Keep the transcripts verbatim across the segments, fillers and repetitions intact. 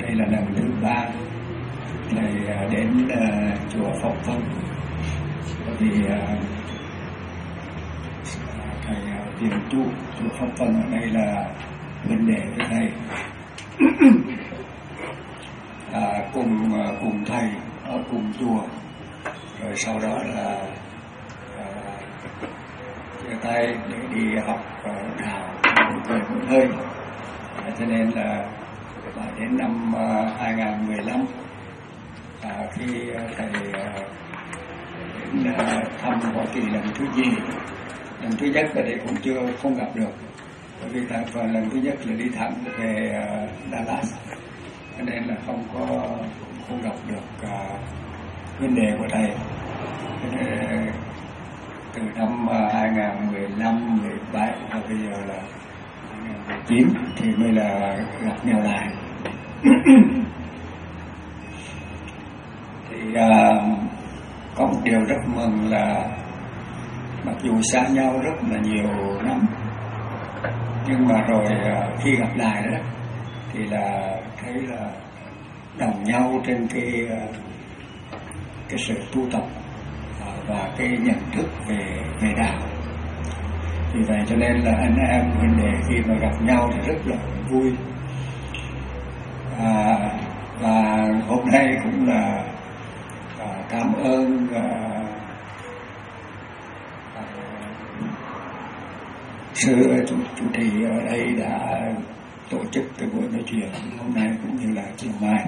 đây là lần thứ ba thầy đến uh, chùa Pháp Vân, vì uh, thầy uh, tiền tu chùa Pháp Vân ở đây là vấn đề với thầy. À, cùng uh, cùng thầy ở cùng chùa, rồi sau đó là uh, chia tay để đi học uh, đạo về một nơi. À, cho nên là và đến năm uh, hai không một lăm, à, khi uh, thầy uh, đến uh, thăm Hoa Kỳ lần thứ gì, lần thứ nhất ở đây cũng chưa không gặp được, bởi vì thầy và lần thứ nhất là đi thẳng về uh, Dallas, cho nên là không có không gặp được uh, vấn đề của thầy. Nên, uh, từ năm uh, hai không một lăm, mười bảy và bây giờ là hai không một chín thì mới là gặp nhau lại. Thì uh, có một điều rất mừng là mặc dù xa nhau rất là nhiều năm, nhưng mà rồi uh, khi gặp lại đó thì là thấy là đồng nhau trên cái uh, cái sự tu tập uh, và cái nhận thức về về đạo. Vì vậy cho nên là anh em vấn đề khi mà gặp nhau thì rất là vui. À, và hôm nay cũng là à, cảm ơn à, à, sư chủ, chủ trì ở đây đã tổ chức cái buổi nói chuyện hôm nay cũng như là chiều mai.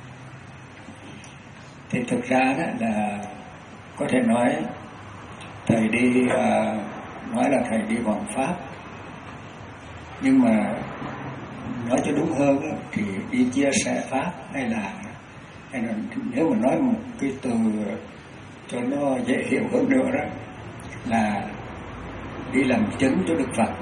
Thì thực ra đó là có thể nói thầy đi à, nói là thầy đi hoàng pháp, nhưng mà nói cho đúng hơn thì đi chia sẻ pháp, hay là, hay là nếu mà nói một cái từ cho nó dễ hiểu hơn nữa đó là đi làm chứng cho Đức Phật.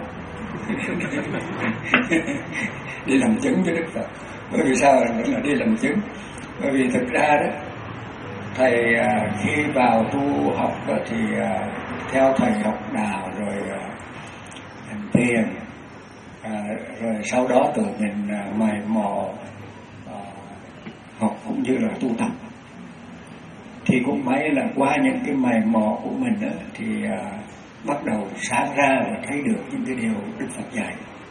Đi làm chứng cho Đức Phật. Bởi vì sao là đi làm chứng? Bởi vì thực ra đó thầy khi vào tu học thì theo thầy học đạo rồi hành thiền. À, rồi sau đó tự mình à, mày mò à, học cũng như là tu tập, thì cũng may là qua những cái mày mò của mình đó, thì à, bắt đầu sáng ra và thấy được những cái điều Đức Phật dạy.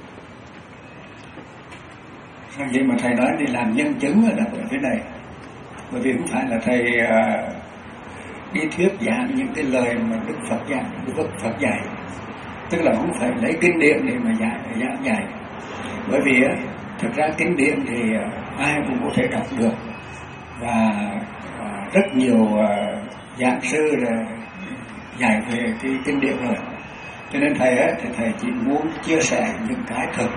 Sao vậy mà thầy nói đi làm nhân chứng là bởi cái này, bởi vì không phải là thầy à, đi thuyết giảng những cái lời mà Đức Phật dạy, Đức Phật dạy. Tức là không phải lấy kinh điển để mà dạy, giảng dạy. Bởi vì á, thực ra kinh điển thì ai cũng có thể đọc được, và à, rất nhiều à, giảng sư là dạy về cái kinh điển rồi. Cho nên thầy á, thì thầy chỉ muốn chia sẻ những cái thực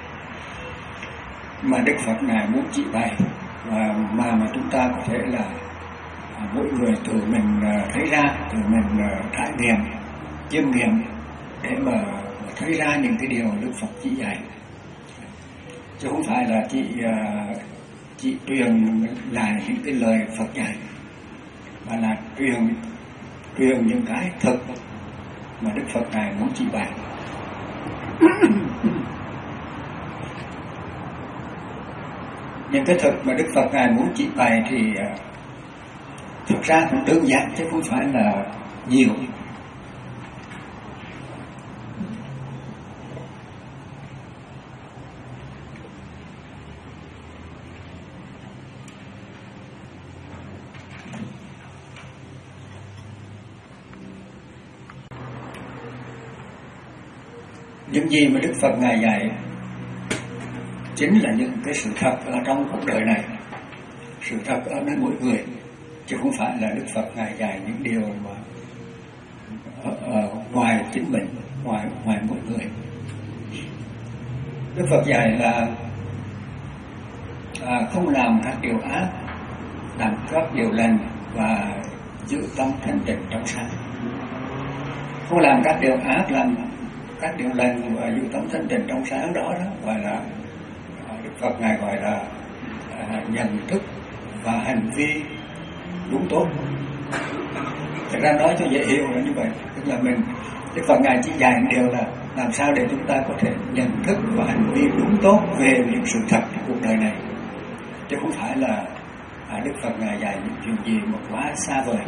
mà Đức Phật Ngài muốn chỉ bày, và mà mà chúng ta có thể là à, mỗi người tự mình à, thấy ra, tự mình à, trải nghiệm, chiêm nghiệm để mà thấy ra những cái điều Đức Phật chỉ dạy, chứ không phải là chị chị truyền lại những cái lời Phật dạy, mà là truyền truyền những cái thực mà Đức Phật Ngài muốn chỉ bày. Những cái thực mà Đức Phật Ngài muốn chỉ bày thì thực ra cũng đơn giản chứ không phải là nhiều. Những gì mà Đức Phật Ngài dạy chính là những cái sự thật ở trong cuộc đời này, sự thật ở nơi mỗi người, chứ không phải là Đức Phật Ngài dạy những điều mà ở, ở ngoài chính mình, ngoài ngoài mỗi người. Đức Phật dạy là à, không làm các điều ác, làm các điều lành và giữ tâm thanh tịnh trong sáng. Không làm các điều ác, làm các điều lành và giữ tâm thanh tịnh trong sáng, đó đó gọi là Đức Phật Ngài gọi là à, nhận thức và hành vi đúng tốt. Thật ra nói cho dễ hiểu là như vậy, tức là mình Đức Phật Ngài chỉ dạy điều là làm sao để chúng ta có thể nhận thức và hành vi đúng tốt về những sự thật của cuộc đời này, chứ không phải là à, Đức Phật Ngài dạy những chuyện gì mà quá xa vời.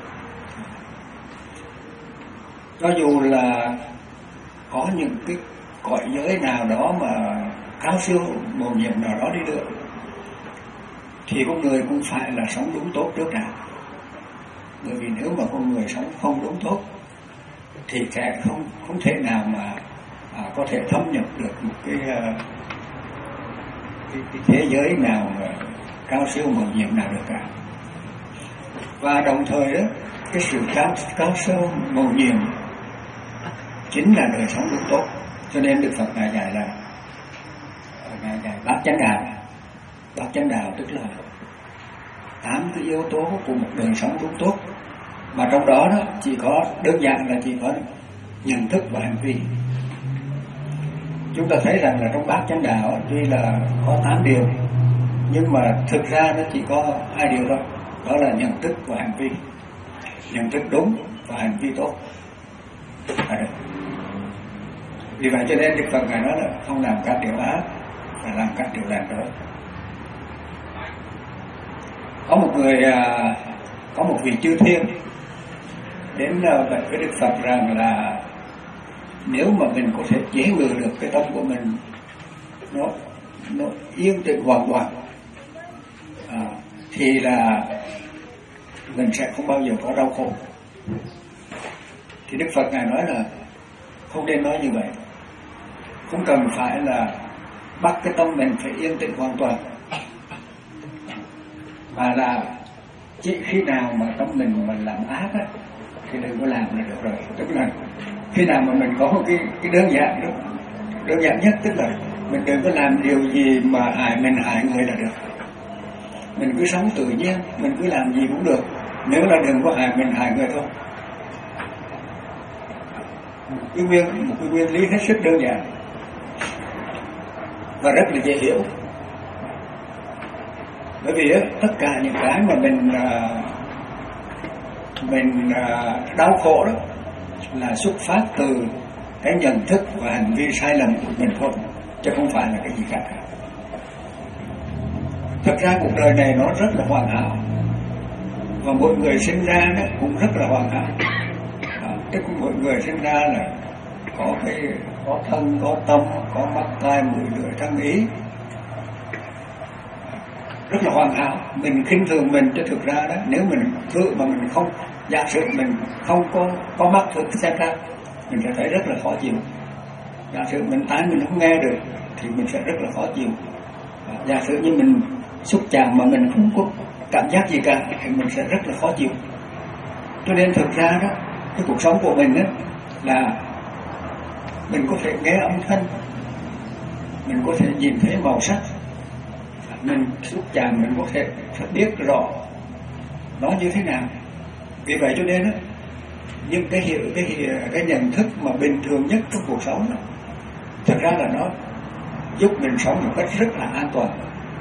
Cho dù là có những cái cõi giới nào đó mà cao siêu mầu nhiệm nào đó đi nữa, thì con người cũng phải là sống đúng tốt trước đã. Bởi vì nếu mà con người sống không đúng tốt thì sẽ không không thể nào mà à, có thể thâm nhập được một cái, uh, cái, cái thế giới nào mà cao siêu mầu nhiệm nào được cả. Và đồng thời đó, cái sự cao cao siêu mầu nhiệm chính là đời sống đúng tốt. Cho nên Đức Phật Ngài dạy là Ngài dạy bát chánh đạo. Bát chánh đạo tức là tám cái yếu tố của một đời sống đúng tốt, mà trong đó đó chỉ có đơn giản là chỉ có nhận thức và hành vi. Chúng ta thấy rằng là trong bát chánh đạo tuy là có tám điều, nhưng mà thực ra nó chỉ có hai điều thôi, đó là nhận thức và hành vi. Nhận thức đúng và hành vi tốt. À, vì vậy cho nên Đức Phật Ngài nói là không làm các điều ác, mà làm các điều lành đó. Có một người, có một vị chư thiên đến vậy với Đức Phật rằng là nếu mà mình có thể chế ngự được cái tâm của mình nó nó yên tĩnh hoàn toàn, à, thì là mình sẽ không bao giờ có đau khổ. Thì Đức Phật Ngài nói là không nên nói như vậy, không cần phải là bắt cái tâm mình phải yên tĩnh hoàn toàn, mà là chỉ khi nào mà tâm mình mình làm ác á thì đừng có làm là được rồi. Tức là khi nào mà mình có một cái cái đơn giản đó, đơn giản nhất tức là mình đừng có làm điều gì mà hại mình hại người là được. Mình cứ sống tự nhiên, mình cứ làm gì cũng được, nếu là đừng có hại mình hại người thôi. Một cái nguyên một cái nguyên lý hết sức đơn giản và rất là dễ hiểu. Bởi vì á, tất cả những cái mà mình mình đau khổ đó là xuất phát từ cái nhận thức và hành vi sai lầm của mình thôi, chứ không phải là cái gì khác. Thật ra cuộc đời này nó rất là hoàn hảo, và mỗi người sinh ra đó cũng rất là hoàn hảo. À, tức mỗi người sinh ra là có cái có thân, có tâm, có mắt, tai, mũi, lưỡi, thân, ý, rất là hoàn hảo. Mình khinh thường mình, chứ thực ra đó nếu mình tự mà mình không, giả sử mình không có có mắt thực xem ra, mình sẽ thấy rất là khó chịu. Giả sử mình tai mình không nghe được thì mình sẽ rất là khó chịu. Giả sử như mình xúc chạm mà mình không có cảm giác gì cả thì mình sẽ rất là khó chịu. Cho nên thực ra đó, cái cuộc sống của mình đó là mình có thể nghe âm thanh, mình có thể nhìn thấy màu sắc, mình xúc chạm mình có thể biết rõ nó như thế nào. Vì vậy cho nên đó, những cái hiểu cái cái nhận thức mà bình thường nhất trong cuộc sống đó, thật ra là nó giúp mình sống một cách rất là an toàn.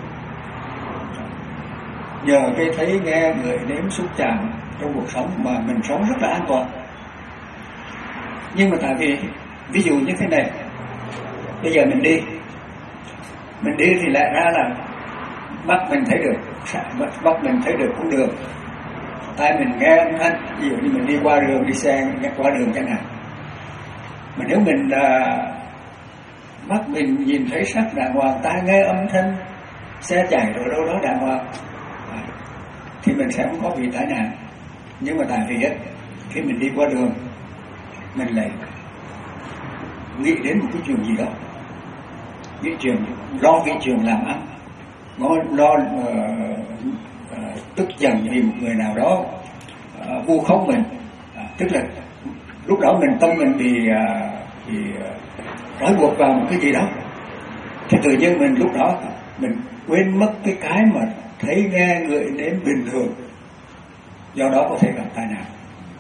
Nhờ cái thấy nghe người nếm xúc chạm trong cuộc sống mà mình sống rất là an toàn. Nhưng mà tại vì ví dụ như thế này, bây giờ mình đi mình đi thì lại ra là mắt mình thấy được, mắt mình thấy được cũng được, tai mình nghe âm thanh. Ví dụ như mình đi qua đường, đi xe qua đường chẳng hạn, mà nếu mình uh, mắt mình nhìn thấy sắc đàng hoàng, tai nghe âm thanh xe chạy rồi đâu đó đàng hoàng, à, thì mình sẽ không có bị tai nạn. Nhưng mà tại vì ấy, khi mình đi qua đường mình lại nghĩ đến một cái chuyện gì đó, nghĩ chuyện lo cái chuyện làm ăn, nó lo uh, uh, tức giận vì một người nào đó uh, vu khống mình, à, tức là lúc đó mình tâm mình bị uh, bị uh, trói buộc vào một cái gì đó, thì tự nhiên mình lúc đó mình quên mất cái cái mà thấy nghe người đến bình thường, do đó có thể gặp tai nạn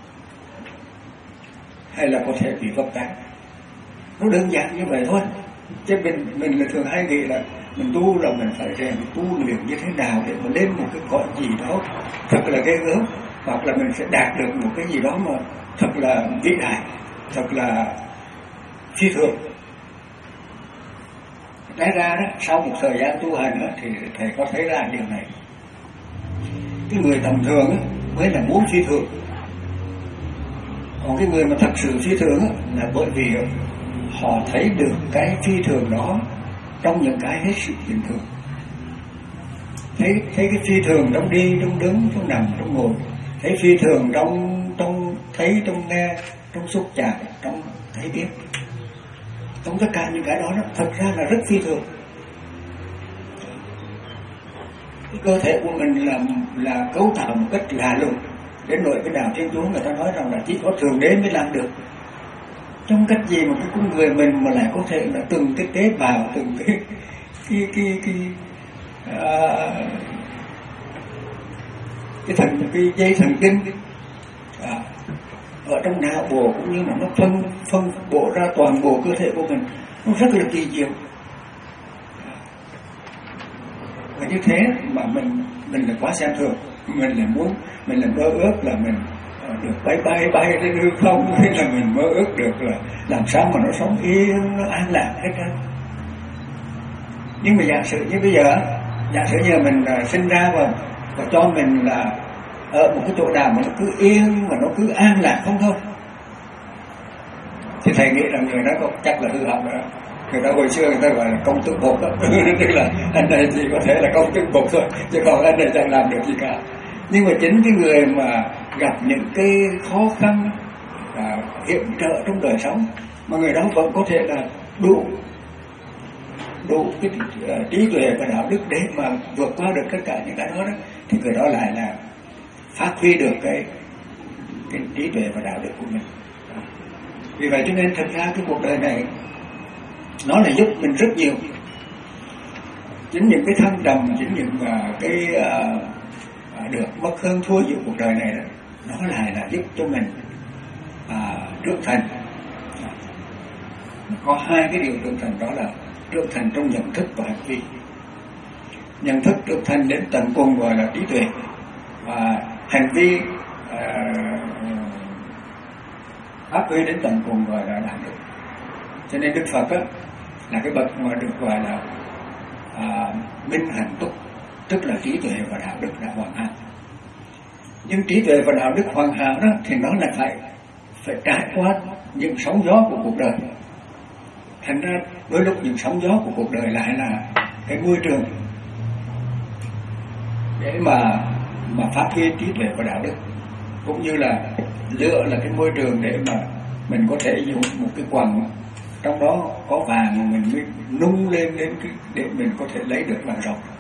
hay là có thể bị vấp ngã. Nó đơn giản như vậy thôi. Chứ mình mình là thường hay nghĩ là mình tu là mình phải rèn tu luyện như thế nào để mà lên một cái cõi gì đó thật là ghê gớm, hoặc là mình sẽ đạt được một cái gì đó mà thật là vĩ đại, thật là phi thường. Lẽ ra đó, sau một thời gian tu hành đó, thì thầy có thấy ra điều này. Cái người tầm thường đó, mới là muốn phi thường. Còn cái người mà thật sự phi thường đó, là bởi vì họ thấy được cái phi thường đó trong những cái hết sức bình thường. Thấy, thấy cái phi thường trong đi, trong đứng, trong nằm, trong ngồi. Thấy phi thường trong, trong thấy, trong nghe, trong xúc chạm, trong thấy biết. Trong tất cả những cái đó, đó thật ra là rất phi thường. Cái cơ thể của mình là, là cấu tạo một cách lạ lùng. Đến nỗi cái đạo Thiên Chúa người ta nói rằng là chỉ có Thượng Đế mới làm được. Trong cách gì mà cái con người mình mà lại có thể là từng cái tế bào, từng cái cái cái cái à, cái thần cái dây thần kinh à, ở trong não bộ cũng như là nó phân phân bổ ra toàn bộ cơ thể của mình, nó rất là kỳ diệu. Và như thế mà mình mình là quá xem thường, mình là muốn mình là mơ ước là mình được bay bay bay lên hư không, hay là mình mơ ước được là làm sao mà nó sống yên, nó an lạc hết trơn. Nhưng mà giả sử như bây giờ, giả sử như mình sinh ra và, và cho mình là ở một cái chỗ nào mà nó cứ yên và nó cứ an lạc không thôi, thì thầy nghĩ rằng người đó có chắc là hư hỏng rồi. Người ta hồi xưa người ta gọi là công thức bột đó. Tức là anh này chỉ có thể là công thức bột thôi, chứ còn anh này chẳng làm được gì cả. Nhưng mà chính cái người mà gặp những cái khó khăn à, hiểm trở trong đời sống mà người đó vẫn có thể là đủ đủ cái uh, trí tuệ và đạo đức để mà vượt qua được tất cả những cái đó, đó thì người đó lại là phát huy được cái cái trí tuệ và đạo đức của mình. Vì vậy cho nên thật ra cái cuộc đời này nó là giúp mình rất nhiều. Chính những cái thăng trầm, chính những uh, cái uh, được mất hơn thua giữa cuộc đời này đó, nó lại là giúp cho mình à, trưởng thành. Có hai cái điều trưởng thành, đó là trưởng thành trong nhận thức và hành vi. Nhận thức trưởng thành đến tận cùng gọi là trí tuệ, và hành vi à, phát huy đến tận cùng gọi là đạo đức. Cho nên Đức Phật đó, là cái bậc mà được gọi là à, minh hạnh túc, tức là trí tuệ và đạo đức đã hoàn hảo. Nhưng trí tuệ và đạo đức hoàn hảo đó thì nó là phải phải trải qua những sóng gió của cuộc đời. Thành ra đôi lúc những sóng gió của cuộc đời lại là cái môi trường để mà mà phát huy trí tuệ và đạo đức, cũng như là lửa là cái môi trường để mà mình có thể dùng một cái quặng trong đó có vàng mà mình mới nung lên đến cái để mình có thể lấy được vàng ròng.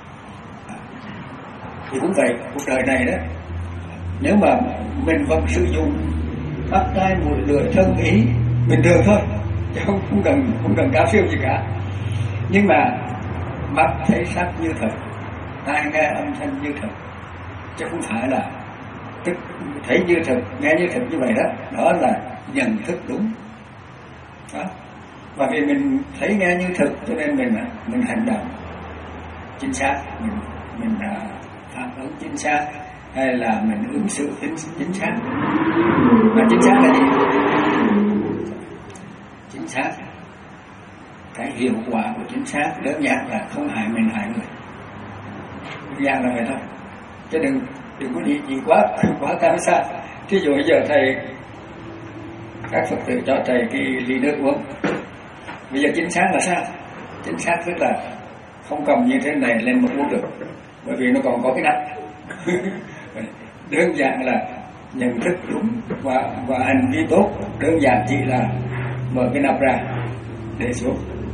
Thì cũng vậy, cuộc đời này đó, nếu mà mình vẫn sử dụng mắt tai mũi lưỡi thân ý bình thường thôi, chứ không không cần không cần cao siêu gì cả, nhưng mà mắt thấy sắc như thật, tai nghe âm thanh như thật, chứ không phải là tức thấy như thật, nghe như thật như vậy đó, đó là nhận thức đúng. Đó. Và vì mình thấy nghe như thật cho nên mình mình hành động chính xác, mình mình phản ứng chính xác, hay là mình ứng xử chính, chính xác. Và chính xác là gì? Chính xác, cái hiệu quả của chính xác đơn giản là không hại mình hại người, đơn giản là vậy thôi. Chứ đừng đừng có đi gì quá quá cao xa. Thí dụ bây giờ thầy, các Phật tử cho thầy cái ly nước uống, bây giờ chính xác là sao? Chính xác tức là không cầm như thế này lên một uống được, bởi vì nó còn có cái nắp. Đơn giản là nhận thức đúng và và hành vi tốt, đơn giản chỉ là mở cái nắp ra để xuống,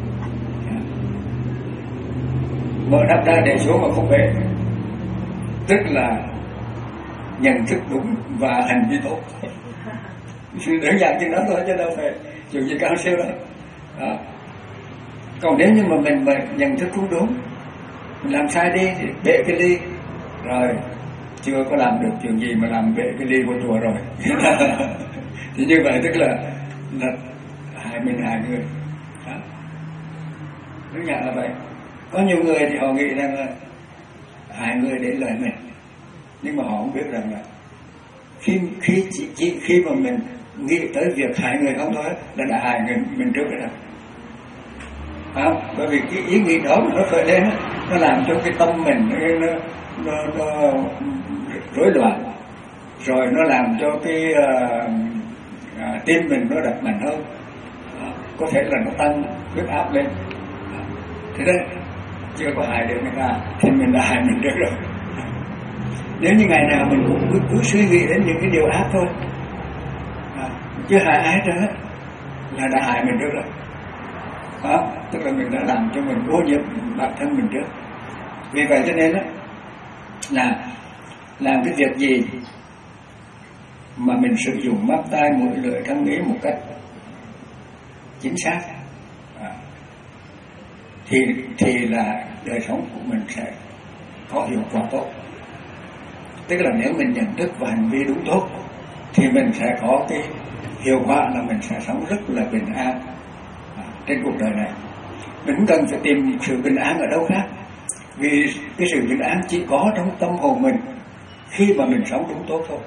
mở nắp ra để xuống mà không bể, tức là nhận thức đúng và hành vi tốt. Đơn giản như đó thôi, chứ đâu phải chuyện gì cao siêu đâu. Đó. Còn nếu như mà mình mà nhận thức không đúng, mình làm sai đi thì bể cái ly, rồi chưa có làm được chuyện gì mà làm bể cái ly của chùa rồi. Thì như vậy tức là, là hại mình hại người. Đó. Đơn giản là vậy. Có nhiều người thì họ nghĩ rằng là hại người để lợi mình, nhưng mà họ không biết rằng là khi khi chỉ, chỉ khi mà mình nghĩ tới việc hại người không thôi là đã hại người mình trước rồi. à, bởi vì cái ý nghĩ đó mà nó khởi lên nó làm cho cái tâm mình nó, nó, nó rối loạn, rồi nó làm cho cái uh, uh, tim mình nó đập mạnh hơn, uh, có thể là nó tăng huyết áp lên. Uh, thế đấy chưa có hại được người ta thì mình đã hại mình được rồi. Nếu như ngày nào mình cũng cứ, cứ suy nghĩ đến những cái điều ác thôi, à, chứ hại ai nữa là đã hại mình được rồi. Đó, tức là mình đã làm cho mình ô nhiễm bản thân mình trước. Vì vậy cho nên đó, là làm cái việc gì mà mình sử dụng mắt tai mũi lưỡi thân ý một cách chính xác, à, thì thì là đời sống của mình sẽ có hiệu quả tốt. Tức là nếu mình nhận thức và hành vi đúng tốt thì mình sẽ có cái hiệu quả là mình sẽ sống rất là bình an à, trên cuộc đời này. Mình không cần phải tìm sự bình an ở đâu khác, vì cái sự bình an chỉ có trong tâm hồn mình khi mà mình sống đúng tốt thôi.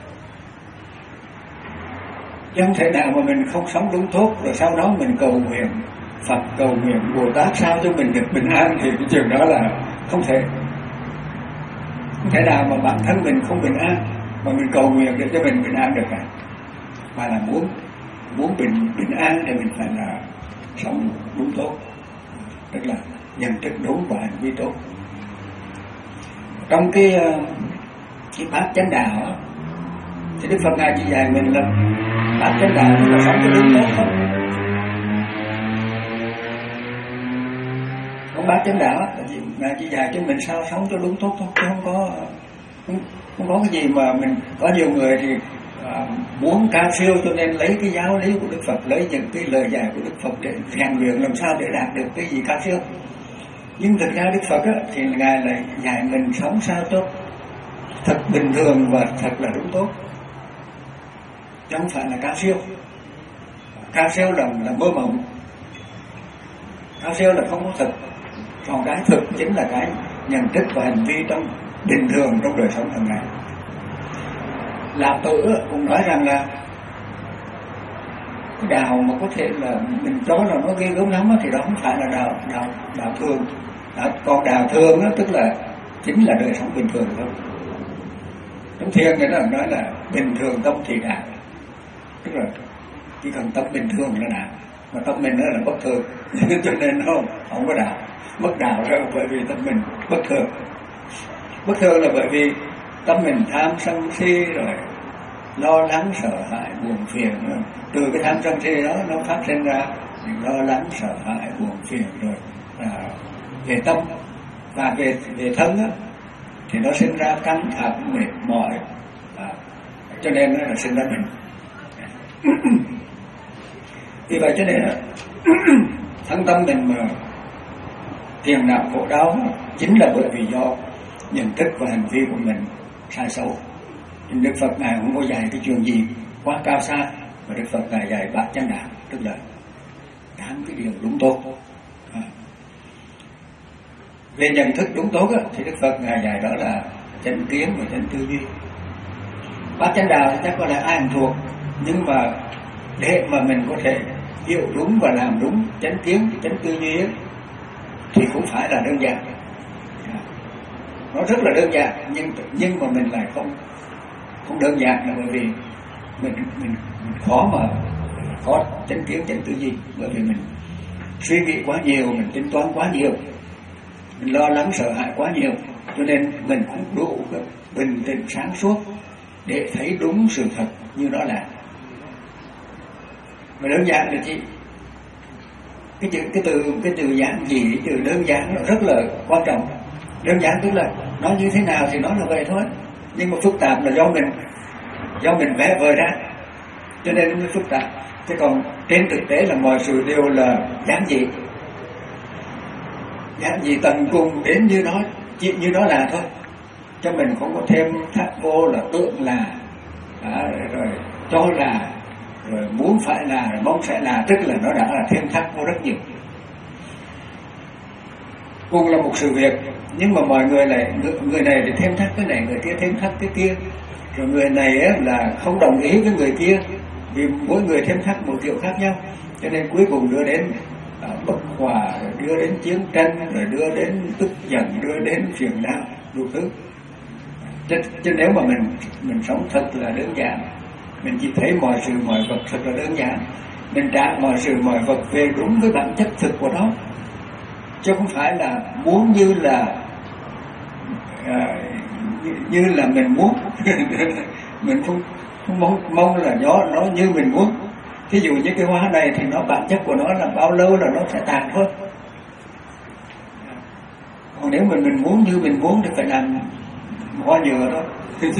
Chứ không thể nào mà mình không sống đúng tốt rồi sau đó mình cầu nguyện Phật, cầu nguyện Bồ Tát sao cho mình được bình an, thì cái chuyện đó là không thể. Không thể nào mà bản thân mình không bình an mà mình cầu nguyện để cho mình bình an được cả. Mà là muốn muốn bình bình an thì mình phải là sống đúng tốt, tức là nhận thức đúng và hành vi tốt. Trong cái cái bát chánh đạo đó, thì Đức Phật ngài chỉ dạy mình là bát chánh đạo tức là sống cho đúng tốt thôi. Còn bát chánh đạo ngài chỉ dạy cho mình sao sống cho đúng tốt thôi, chứ không có không, không có cái gì mà mình. Có nhiều người thì à, muốn cao siêu cho nên lấy cái giáo lý của Đức Phật, lấy những cái lời dạy của Đức Phật để rèn luyện làm sao để đạt được cái gì cao siêu. Nhưng thực ra Đức Phật á, thì ngài lại dạy mình sống sao cho thật bình thường và thật là đúng tốt, chứ không phải là cao siêu. Cao siêu là là mơ mộng, cao siêu là không có thực. Còn cái thực chính là cái nhận thức và hành vi trong bình thường trong đời sống hàng ngày. Lão Tử cũng nói rằng là cái đạo mà có thể là mình cho là nó ghê gớm lắm thì đó không phải là đạo đạo đạo thường. Đó, còn đạo thường đó, tức là chính là đời sống bình thường thôi. Trong thiền người ta nói là bình thường tâm thì đạo, tức là chỉ cần tâm bình thường là đạo, mà tâm mình nó là bất thường cho nên không không có đạo. Bất đạo là bởi vì tâm mình bất thường. Bất thường là bởi vì tâm mình tham sân si rồi lo lắng sợ hãi buồn phiền. Từ cái tham sân si đó nó phát sinh ra lo lắng sợ hãi buồn phiền, rồi à, về tâm và về về thân đó, thì nó sinh ra căng thẳng mệt mỏi, à, cho nên nó là sinh ra bệnh. Vì vậy cho nên là thân tâm mình mà phiền não khổ đau chính là bởi vì do nhận thức và hành vi của mình sai xấu. Đức Phật ngài không có dạy cái chuyện gì quá cao xa, mà Đức Phật ngài dạy bát chánh đạo, tức là tám cái điều đúng tốt. À. Về nhận thức đúng tốt á, thì Đức Phật ngài dạy đó là chánh kiến và chánh tư duy. Bát chánh đạo thì chắc có lẽ ai cũng thuộc, nhưng mà để mà mình có thể hiểu đúng và làm đúng chánh kiến chánh tư duy ấy, thì cũng phải là đơn giản. Nó rất là đơn giản, nhưng nhưng mà mình lại không không đơn giản là bởi vì mình mình, mình khó mà khó chánh kiến chánh tư duy, bởi vì mình suy nghĩ quá nhiều, mình tính toán quá nhiều, mình lo lắng sợ hãi quá nhiều, cho nên mình không đủ bình tĩnh sáng suốt để thấy đúng sự thật như nó là. Mà đơn giản là gì? Cái chữ cái từ cái từ giản dị, cái từ đơn giản nó rất là quan trọng. Đơn giản tức là nó như thế nào thì nó là vậy thôi, nhưng mà phức tạp là do mình do mình vẽ vời ra, cho nên nó mới phức tạp. Chứ còn trên thực tế là mọi sự đều là giản dị, giản dị tận cùng đến như nó chỉ như nó là thôi, cho mình không có thêm thắt vô là tưởng là à, rồi cho là rồi muốn phải là rồi mong phải là, tức là nó đã là thêm thắt vô rất nhiều. Cùng là một sự việc, nhưng mà mọi người lại người, người này thì thêm thắt cái này, người kia thêm thắt cái kia, rồi người này á, là không đồng ý với người kia vì mỗi người thêm thắt một kiểu khác nhau, cho nên cuối cùng đưa đến à, bất hòa, đưa đến chiến tranh, rồi đưa đến tức giận, đưa đến phiền não đủ thứ. Chứ, chứ nếu mà mình mình sống thật là đơn giản, mình chỉ thấy mọi sự mọi vật thật là đơn giản, mình trả mọi sự mọi vật về đúng với bản chất thực của nó, chứ không phải là muốn như là à, như, như là mình muốn. Mình không, không mong, mong là nó nó như mình muốn. Thí dụ như cái hoa này thì nó bản chất của nó là bao lâu là nó sẽ tàn thôi. Còn nếu mình mình muốn như mình muốn thì phải làm hoa nhựa đó.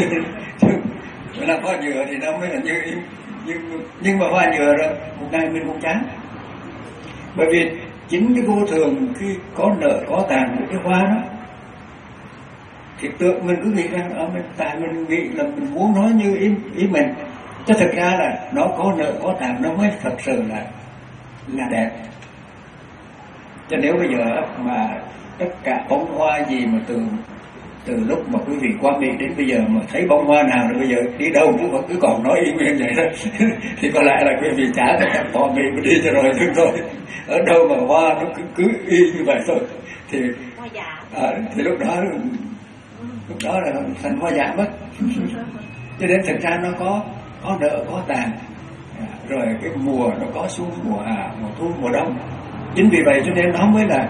Làm hoa nhựa thì nó mới là như ý. Nhưng, nhưng mà hoa nhựa rồi một ngày mình cũng chán. Bởi vì chính cái vô thường khi có nợ có tàn của cái hoa đó, thì tượng mình cứ nghĩ rằng ở mình tại mình nghĩ là mình muốn nói như ý, ý mình, chứ thực ra là nó có nợ có tàn nó mới thật sự là là đẹp. Cho nếu bây giờ mà tất cả bông hoa gì mà từ từ lúc mà quý vị qua Mỹ đến bây giờ mà thấy bông hoa nào thì bây giờ đi đâu cũng vẫn cứ còn nói y nguyên vậy đó, thì có lẽ là quý vị chả có bỏ Mỹ mà đi cho rồi thôi thôi. Ở đâu mà hoa nó cứ cứ y như vậy thôi thì à, thì lúc đó lúc đó là thành hoa giả mất. Cho nên thực ra nó có có nợ có tàn, rồi cái mùa nó có xuân mùa hạ mùa thu mùa đông. Chính vì vậy cho nên nó mới là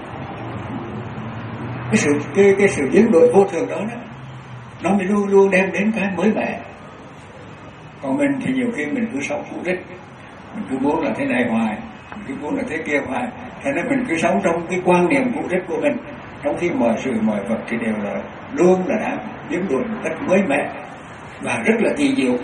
cái sự cái cái sự biến đổi vô thường đó, đó nó mới luôn luôn đem đến cái mới mẻ. Còn mình thì nhiều khi mình cứ sống cũ rích, mình cứ muốn là thế này hoài, mình cứ muốn là thế kia hoài, thế nên mình cứ sống trong cái quan niệm cũ rích của mình, trong khi mọi sự mọi vật thì đều là luôn là đã biến đổi một cách mới mẻ và rất là kỳ diệu.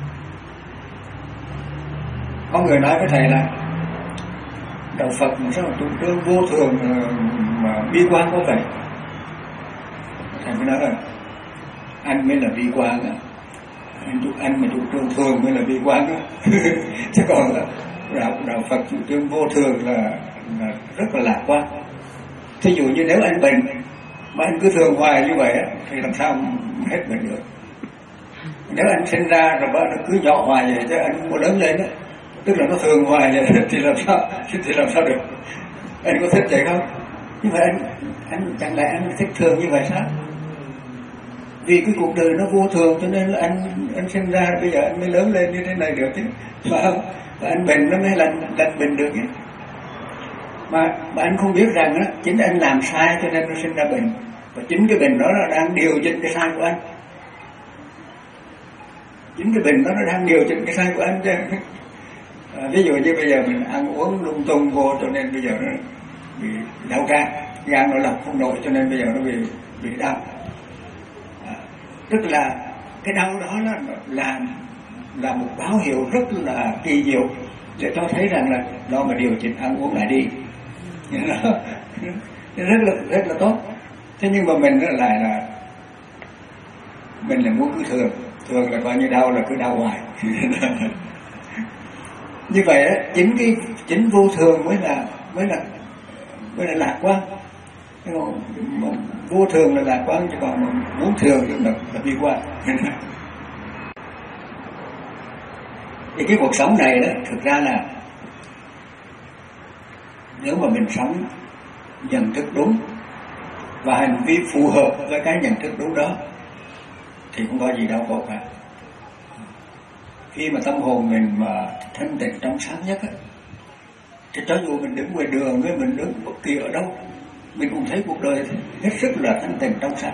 Có người nói với thầy là đạo Phật mà sao chủ trương vô thường mà bi quan có vậy? Thầy mới nói là anh mới là bi quan á, anh, anh mà chủ trương thường mới là bi quan á. Chứ còn là đạo, đạo Phật chủ trương vô thường là, là rất là lạc quan. Thí dụ như nếu anh bệnh mà anh cứ thường hoài như vậy á, thì làm sao hết bệnh được? Nếu anh sinh ra rồi nó cứ nhỏ hoài vậy chứ anh muốn lớn lên á, tức là nó thường hoài vậy thì làm sao thì làm sao được? Anh có thích vậy không? Nhưng mà anh anh chẳng lẽ anh thích thường như vậy sao? Vì cái cuộc đời nó vô thường cho nên là anh anh sinh ra bây giờ anh mới lớn lên như thế này được chứ, phải không? Và anh bệnh nó mới lành lành bệnh được chứ. Mà, mà anh không biết rằng á, chính anh làm sai cho nên nó sinh ra bệnh, và chính cái bệnh đó nó đang điều chỉnh cái sai của anh. Chính cái bệnh đó nó đang điều chỉnh cái sai của anh chứ. À, ví dụ như bây giờ mình ăn uống lung tung vô cho nên bây giờ nó bị đau gan, gan nó lọc không nổi cho nên bây giờ nó bị bị đau. À, tức là cái đau đó là là là một báo hiệu rất là kỳ diệu để cho thấy rằng là nó mà điều chỉnh ăn uống lại đi, nó rất là rất là tốt. Thế nhưng mà mình lại là mình là muốn cứ thường thường là coi như đau là cứ đau hoài. Như vậy đó, chính cái chính vô thường mới là mới là mới là lạc quan. Vô thường là lạc quan, chứ còn muốn thường thì là, là bi quan. Thì cái cuộc sống này đó thực ra là nếu mà mình sống nhận thức đúng và hành vi phù hợp với cái nhận thức đúng đó thì không có gì đau khổ cả. Khi mà tâm hồn mình mà thanh tịnh trong sáng nhất á, thì cho dù mình đứng ngoài đường với mình đứng bất kỳ ở đâu, mình cũng thấy cuộc đời hết sức là thanh tịnh trong sáng.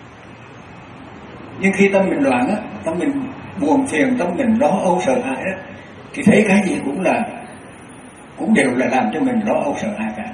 Nhưng khi tâm mình loạn á, tâm mình buồn phiền, tâm mình lo âu sợ hãi á, thì thấy cái gì cũng là cũng đều là làm cho mình lo âu sợ hãi cả.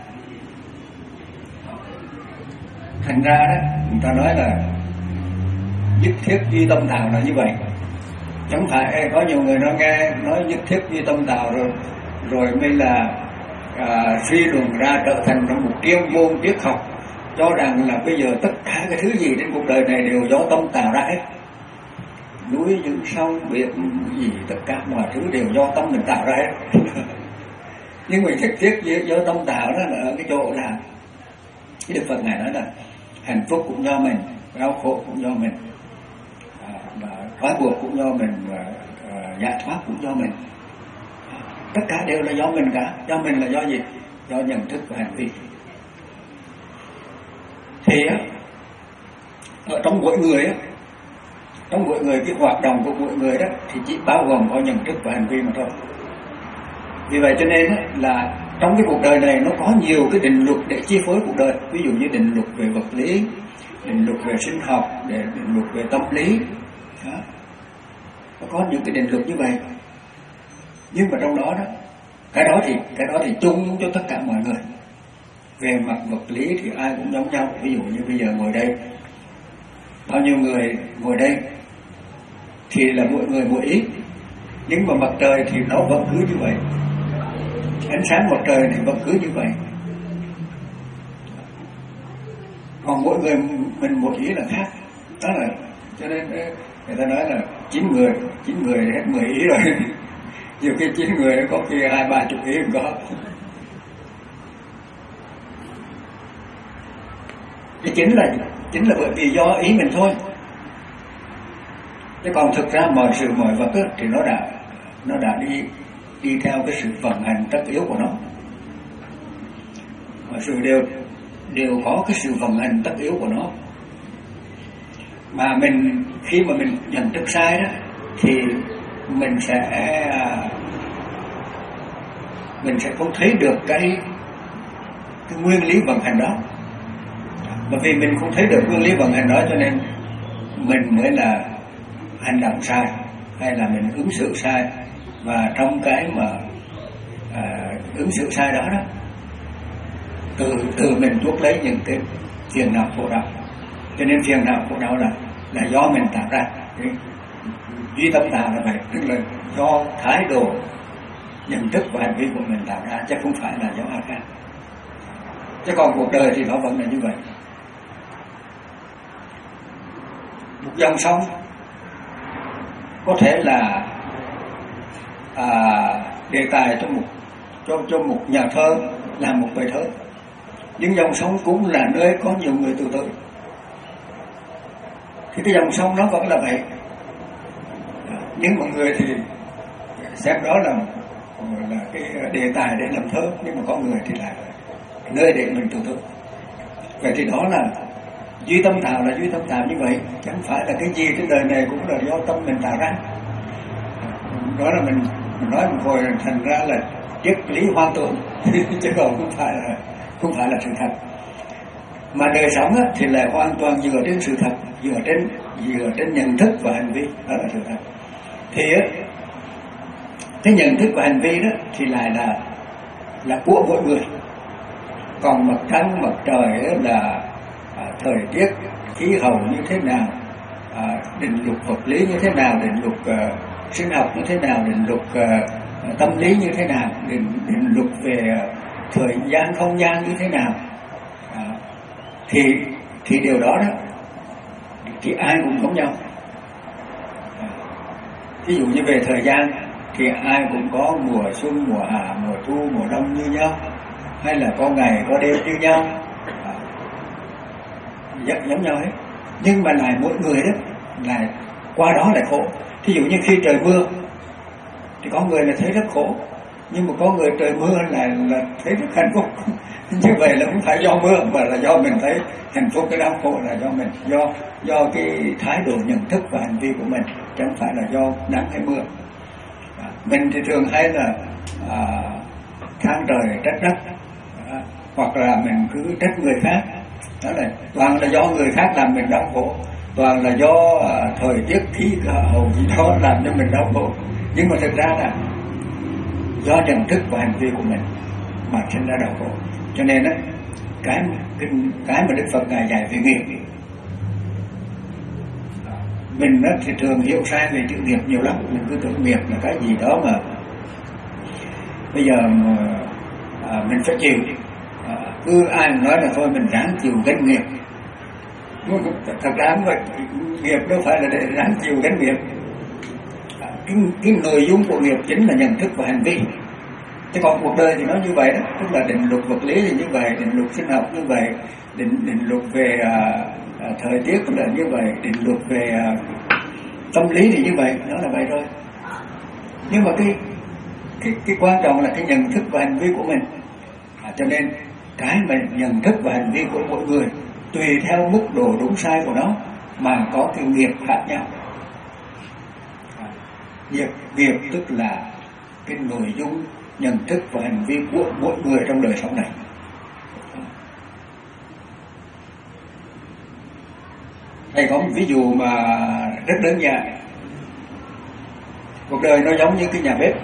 Thành ra đó, người ta nói là nhất thiết duy tâm tạo là như vậy. Chẳng phải có nhiều người nó nghe nói nhất thiết duy tâm tạo rồi rồi mới là à, suy luận ra trở thành một chuyên môn triết học, cho rằng là bây giờ tất cả cái thứ gì trên cuộc đời này đều do tâm tạo ra hết. Núi những sông biển gì tất cả mọi thứ đều do tâm mình tạo ra hết. Nhưng mà nhất thiết do tâm tạo đó là ở cái chỗ là cái Đức Phật này nói là hạnh phúc cũng do mình, đau khổ cũng do mình, à, và trói buộc cũng do mình, và à, giải thoát cũng do mình. Tất cả đều là do mình cả. Do mình là do gì? do nhận thức và hành vi. Thì á, ở trong mỗi người á, trong mỗi người cái hoạt động của mỗi người đó thì chỉ bao gồm có nhận thức và hành vi mà thôi. Vì vậy cho nên á, là trong cái cuộc đời này nó có nhiều cái định luật để chi phối cuộc đời. Ví dụ như định luật về vật lý, định luật về sinh học, để định luật về tâm lý đó. Nó có những cái định luật như vậy. Nhưng mà trong đó đó cái đó thì cái đó thì chung cho tất cả mọi người. Về mặt vật lý thì ai cũng giống nhau. Ví dụ như bây giờ ngồi đây, bao nhiêu người ngồi đây thì là mỗi người mỗi ý, nhưng mà mặt trời thì nó vẫn cứ như vậy, ánh sáng mặt trời thì vẫn cứ như vậy. Còn mỗi người mình một ý là khác. Đó là cho nên người ta nói là chín người chín người hết mười ý rồi. Nhiều khi chín người có khi hai ba chục ý cũng có. Cái chính là chính là bởi vì do ý mình thôi. Chứ còn thực ra mọi sự mọi vật ấy, thì nó đã nó đã đi đi theo cái sự vận hành tất yếu của nó. Mọi sự đều đều có cái sự vận hành tất yếu của nó. Mà mình khi mà mình nhận thức sai đó thì mình sẽ mình sẽ không thấy được cái cái nguyên lý vận hành đó. Bởi vì mình không thấy được nguyên lý vận hành đó cho nên mình mới là hành động sai, hay là mình ứng xử sai. Và trong cái mà à, ứng xử sai đó đó, từ từ mình chuốc lấy những cái phiền não khổ đau. Cho nên phiền não khổ đau là là do mình tạo ra. Cái duy tâm tạo là vậy, tức là do thái độ nhận thức và hành vi của mình tạo ra, chứ không phải là do ai khác. Chứ còn cuộc đời thì nó vẫn là như vậy. Một dòng sông có thể là à, đề tài cho một cho cho một nhà thơ làm một bài thơ, nhưng dòng sông cũng là nơi có nhiều người tự tử. Thì cái dòng sông nó vẫn là vậy, nhưng mọi người thì xem đó là là cái đề tài để làm thơ, nhưng mà có người thì là nơi để mình tự tử. Vậy thì đó là duy tâm tạo, là duy tâm tạo như vậy, chẳng phải là cái gì trên đời này cũng là do tâm mình tạo ra. Đó là mình, mình nói một hồi thành ra là triết lý hoang tưởng chứ còn không phải là không phải là sự thật. Mà đời sống á, thì là hoàn toàn dựa trên sự thật, dựa trên dựa trên nhận thức và hành vi, đó là sự thật. Thì á, cái nhận thức và hành vi đó thì lại là là của mỗi người. Còn mặt trăng, mặt trời là à, thời tiết, khí hậu như thế nào, à, định luật vật lý như thế nào, định luật à, sinh học như thế nào, định luật à, tâm lý như thế nào, định, định luật về à, thời gian, không gian như thế nào, à, thì thì điều đó đó thì ai cũng giống nhau. À, ví dụ như về thời gian thì ai cũng có mùa xuân, mùa hạ, mùa thu, mùa đông như nhau, hay là có ngày có đêm như nhau, à, giống nhau hết. Nhưng mà lại mỗi người đó là qua đó lại khổ. Thí dụ như khi trời mưa thì có người là thấy rất khổ, nhưng mà có người trời mưa là là thấy rất hạnh phúc. Như vậy là không phải do mưa, mà là do mình thấy hạnh phúc. Cái đau khổ là do mình, do do cái thái độ nhận thức và hành vi của mình, chẳng phải là do nắng hay mưa. À, mình thì thường hay là à, than trời trách đất, à, hoặc là mình cứ trách người khác. Đó là toàn là do người khác làm mình đau khổ, toàn là do à, thời tiết khí hậu gì đó làm cho mình đau khổ. Nhưng mà thực ra là do nhận thức và hành vi của mình mà sinh ra đau khổ. Cho nên đó, cái, cái cái mà Đức Phật ngài dạy về nghiệp, mình đó thì thường hiểu sai về chữ nghiệp nhiều lắm. Mình cứ tưởng nghiệp là cái gì đó mà bây giờ mà, à, mình phải chịu. À, cứ ai nói là thôi mình ráng chịu gánh nghiệp. Thật ra mà nghiệp đâu phải là để ráng chịu gánh nghiệp. À, cái, cái nội dung của nghiệp chính là nhận thức và hành vi. Chứ còn cuộc đời thì nó như vậy đó, tức là định luật vật lý thì như vậy, định luật sinh học như vậy, định định luật về à, à, thời tiết là như vậy, định luật về à, tâm lý thì như vậy, nó là vậy thôi. Nhưng mà cái cái cái quan trọng là cái nhận thức và hành vi của mình. À, cho nên cái mà nhận thức và hành vi của mỗi người tùy theo mức độ đúng sai của nó mà có cái nghiệp khác nhau. À, nghiệp nghiệp tức là cái nội dung nhận thức và hành vi của mỗi người trong đời sống này. Thầy có một ví dụ mà rất đơn giản. Cuộc đời nó giống như cái nhà bếp.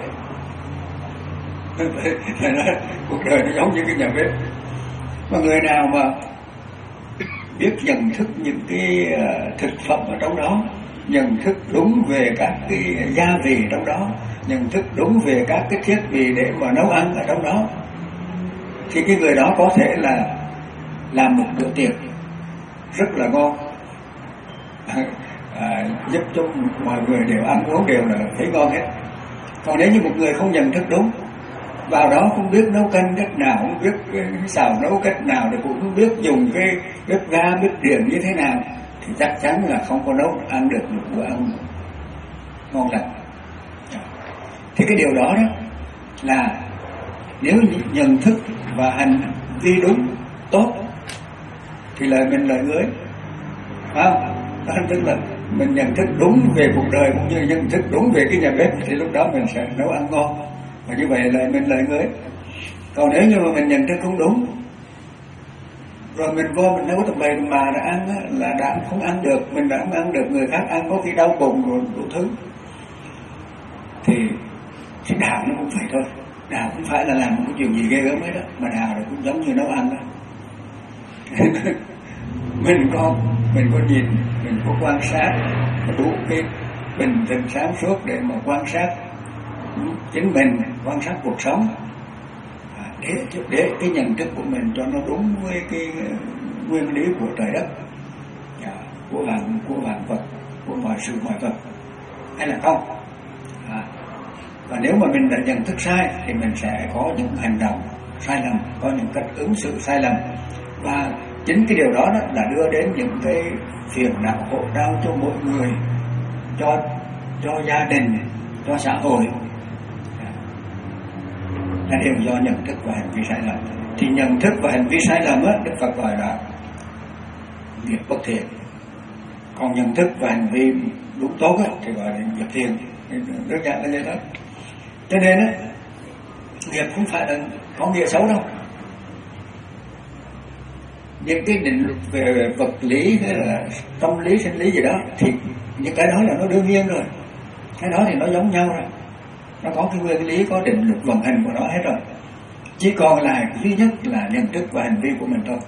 Cuộc đời nó giống như cái nhà bếp. Mà người nào mà biết nhận thức những cái thực phẩm ở trong đó, nhận thức đúng về các cái gia vị trong đó, nhận thức đúng về các cái thiết bị để mà nấu ăn ở trong đó, thì cái người đó có thể là làm một bữa tiệc rất là ngon, à, giúp cho mọi người đều ăn uống đều là thấy ngon hết. Còn nếu như một người không nhận thức đúng, vào đó không biết nấu canh cách nào, không biết xào nấu cách nào, thì cũng không biết dùng cái bếp ga bếp điện như thế nào, thì chắc chắn là không có nấu ăn được một bữa ăn ngon lành. Thì cái điều đó đó là nếu nhận thức và hành vi đúng tốt thì lời mình lời người, phải không? Đó tức là mình nhận thức đúng về cuộc đời cũng như nhận thức đúng về cái nhà bếp, thì lúc đó mình sẽ nấu ăn ngon, và như vậy lời mình lời người. Còn nếu như mà mình nhận thức không đúng, rồi mình vô mình nấu tầm bày tầm bà đã ăn á, là đã không ăn được, mình đã không ăn được, người khác ăn có khi đau bụng rồi đủ thứ, thì cái đạo nó cũng phải thôi. Đạo cũng phải là làm một cái chuyện gì ghê gớm hết đó, mà đạo là cũng giống như nấu ăn đó. mình có mình có nhìn, mình có quan sát, đủ cái bình tĩnh sáng suốt để mà quan sát chính mình, quan sát cuộc sống, để để cái nhận thức của mình cho nó đúng với cái nguyên lý của trời đất, của vạn của vạn vật, của mọi sự mọi vật, hay là không. À, và nếu mà mình đã nhận thức sai thì mình sẽ có những hành động sai lầm, có những cách ứng xử sai lầm, và chính cái điều đó, đó là đưa đến những cái phiền não khổ đau cho mỗi người, cho cho gia đình, cho xã hội, là đều do nhận thức và hành vi sai lầm. Thì nhận thức và hành vi sai lầm á, Đức Phật gọi là nghiệp bất thiện. Còn nhận thức và hành vi đúng tốt á, thì gọi là nghiệp thiện. Đơn giản là vậy đó. Cho nên á, nghiệp không phải là có nghĩa xấu đâu. Những cái định luật về vật lý hay là tâm lý, sinh lý gì đó, thì những cái đó là nó đương nhiên rồi. Cái đó thì nó giống nhau rồi. Nó có cái nguyên lý, có định luật vận hành của nó hết rồi. Chỉ còn lại duy nhất là nhận thức và hành vi của mình thôi.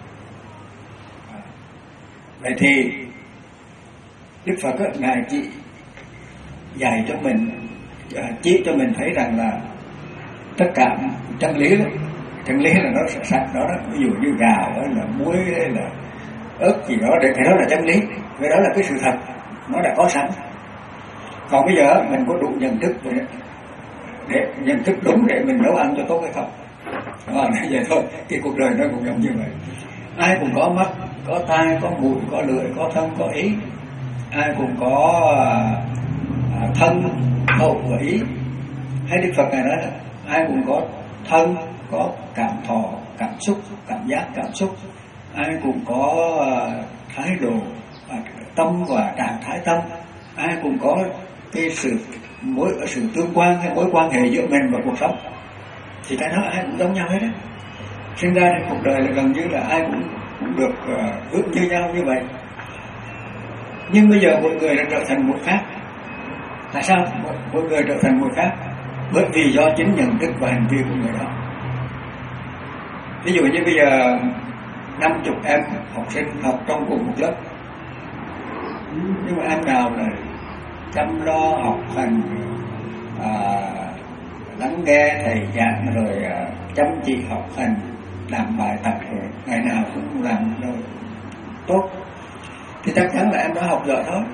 Vậy thì Đức Phật á, Ngài chỉ dạy cho mình, chỉ cho mình thấy rằng là tất cả chân lý đó, chân lý là nó sạch đó, đó. Ví dụ như gạo đó, là muối hay là ớt gì đó, để cái đó là chân lý, cái đó là cái sự thật, nó đã có sẵn. Còn bây giờ mình có đủ nhận thức để, để nhận thức đúng để mình nấu ăn cho tốt hay không. Đó, như vậy thôi. Cái cuộc đời nó cũng giống như vậy. Ai cũng có mắt, có tai, có mũi, có lưỡi, có thân, có ý. Ai cũng có à, thân, khẩu và ý. Hay Đức Phật Ngài nói là ai cũng có thân, có cảm thọ, cảm xúc, cảm giác, cảm xúc. Ai cũng có à, thái độ, à, tâm và trạng thái tâm. Ai cũng có cái sự mối sự tương quan hay mối quan hệ giữa mình và cuộc sống, thì cái đó ai cũng giống nhau hết á. Sinh ra trong cuộc đời là gần như là ai cũng, cũng được uh, ước như nhau như vậy. Nhưng bây giờ mỗi người đã trở thành một khác. Tại sao mỗi, mỗi người trở thành một khác? Bởi vì do chính nhận thức và hành vi của người đó. Ví dụ như bây giờ năm chục em học sinh học trong cùng một lớp, nhưng mà em nào là chăm lo học hành, à, lắng nghe thầy giảng, rồi à, chăm chỉ học hành, làm bài tập, rồi ngày nào cũng làm rồi tốt, thì chắc chắn là em đã học giỏi thôi.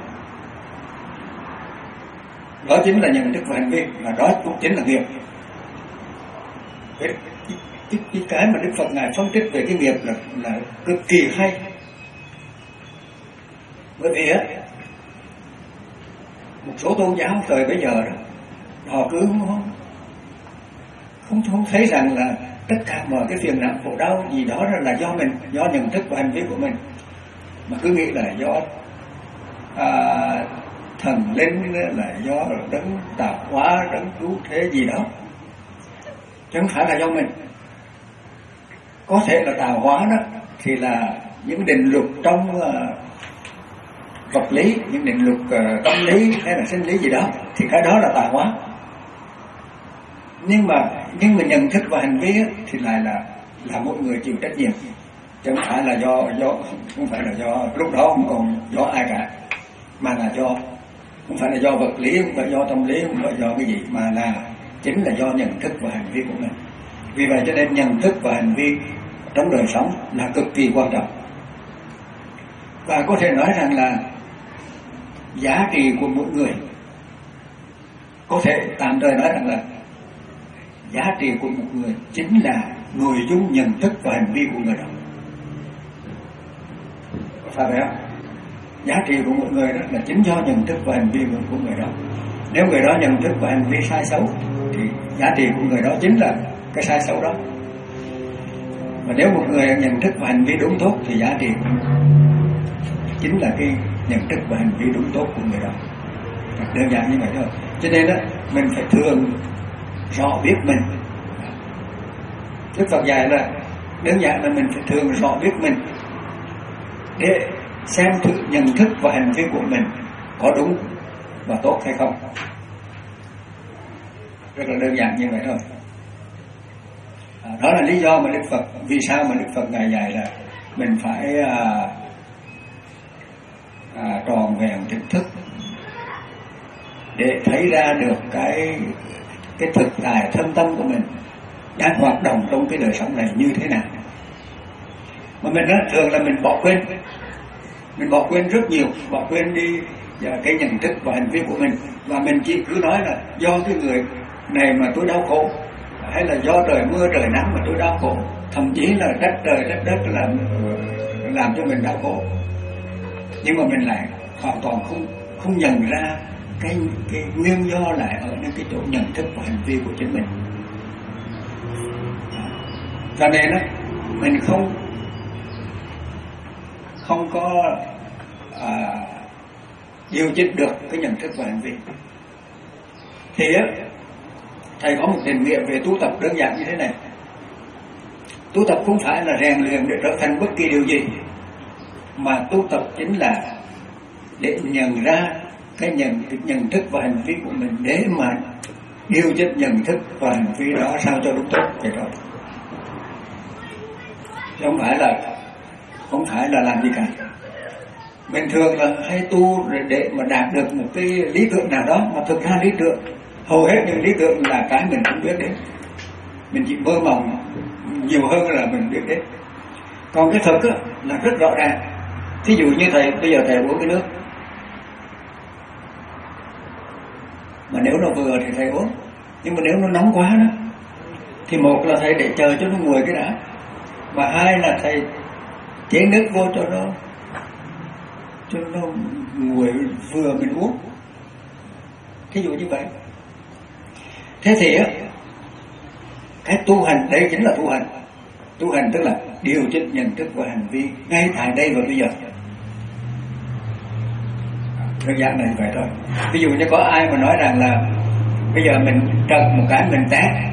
Đó chính là nhận thức và hành vi, và đó cũng chính là nghiệp. Cái, cái, cái, cái mà Đức Phật Ngài phân tích về cái nghiệp là, là cực kỳ hay. Bởi vì á, một số tôn giáo thời bây giờ đó, họ cứ không, không, không thấy rằng là tất cả mọi cái phiền não khổ đau gì đó là do mình, do nhận thức và hành vi của mình, mà cứ nghĩ là do à, thần linh, là do đấng tạo hóa, đấng cứu thế gì đó, chứ không phải là do mình. Có thể là tạo hóa đó thì là những định luật trong uh, vật lý, những định luật uh, tâm lý hay là sinh lý gì đó, thì cái đó là tạo hóa. Nhưng mà nhưng mà nhận thức và hành vi ấy, thì lại là là mỗi người chịu trách nhiệm, chứ không phải là do do không phải là do lúc đó không còn do ai cả, mà là do không phải là do vật lý, không phải do tâm lý, không phải do cái gì, mà là chính là do nhận thức và hành vi của mình. Vì vậy cho nên nhận thức và hành vi trong đời sống là cực kỳ quan trọng. Và có thể nói rằng là giá trị của mỗi người, có thể tạm thời nói rằng là giá trị của một người chính là nội dung nhận thức và hành vi của người đó. Có phải vậy không? Giá trị của một người đó là chính do nhận thức và hành vi của người đó. Nếu người đó nhận thức và hành vi sai xấu thì giá trị của người đó chính là cái sai xấu đó. Và nếu một người nhận thức và hành vi đúng tốt thì giá trị chính là cái nhận thức và hành vi đúng tốt của người đó. Đơn giản như vậy thôi. Cho nên đó, mình phải thường rõ biết mình. Đức Phật dạy là đơn giản là mình phải thường rõ biết mình để xem thử nhận thức và hành vi của mình có đúng và tốt hay không. Rất là đơn giản như vậy thôi. À, đó là lý do mà Đức Phật, vì sao mà Đức Phật ngài dạy là mình phải à, à, tròn vẹn tỉnh thức để thấy ra được cái cái thực tại thâm tâm của mình đang hoạt động trong cái đời sống này như thế nào. Mà mình nói thường là mình bỏ quên, mình bỏ quên rất nhiều, bỏ quên đi cái nhận thức và hành vi của mình, và mình chỉ cứ nói là do cái người này mà tôi đau khổ, hay là do trời mưa trời nắng mà tôi đau khổ, thậm chí là đất trời đất đất làm làm cho mình đau khổ. Nhưng mà mình lại hoàn toàn không không nhận ra cái cái nguyên do lại ở những cái chỗ nhận thức và hành vi của chính mình. Cho nên đó, mình không không có à, điều chỉnh được cái nhận thức và hành vi. Thì á, thầy có một định nghĩa về tu tập đơn giản như thế này. Tu tập không phải là rèn luyện để trở thành bất kỳ điều gì, mà tu tập chính là để nhận ra cái nhận, cái nhận thức và hành vi của mình, để mà điều chỉnh nhận thức và hành vi đó sao cho đúng tốt vậy thôi. Chứ không phải là không phải là làm gì cả. Bình thường là hay tu để mà đạt được một cái lý tưởng nào đó, mà thực ra lý tưởng, hầu hết những lý tưởng là cái mình không biết đến, mình chỉ mơ mộng nhiều hơn là mình biết đến. Còn cái thực á, là rất rõ ràng. Thí dụ như thầy bây giờ thầy uống cái nước, mà nếu nó vừa thì thầy uống, nhưng mà nếu nó nóng quá đó thì một là thầy để chờ cho nó nguội cái đã, và hai là thầy chế nước vô cho nó cho nó nguội vừa mình uống. Thí dụ như vậy. Thế thì á, cái tu hành đây chính là tu hành. Tu hành tức là điều chỉnh nhận thức và hành vi ngay tại đây và bây giờ. Đơn giản là như vậy thôi. Ví dụ như có ai mà nói rằng là bây giờ mình trật một cái mình té,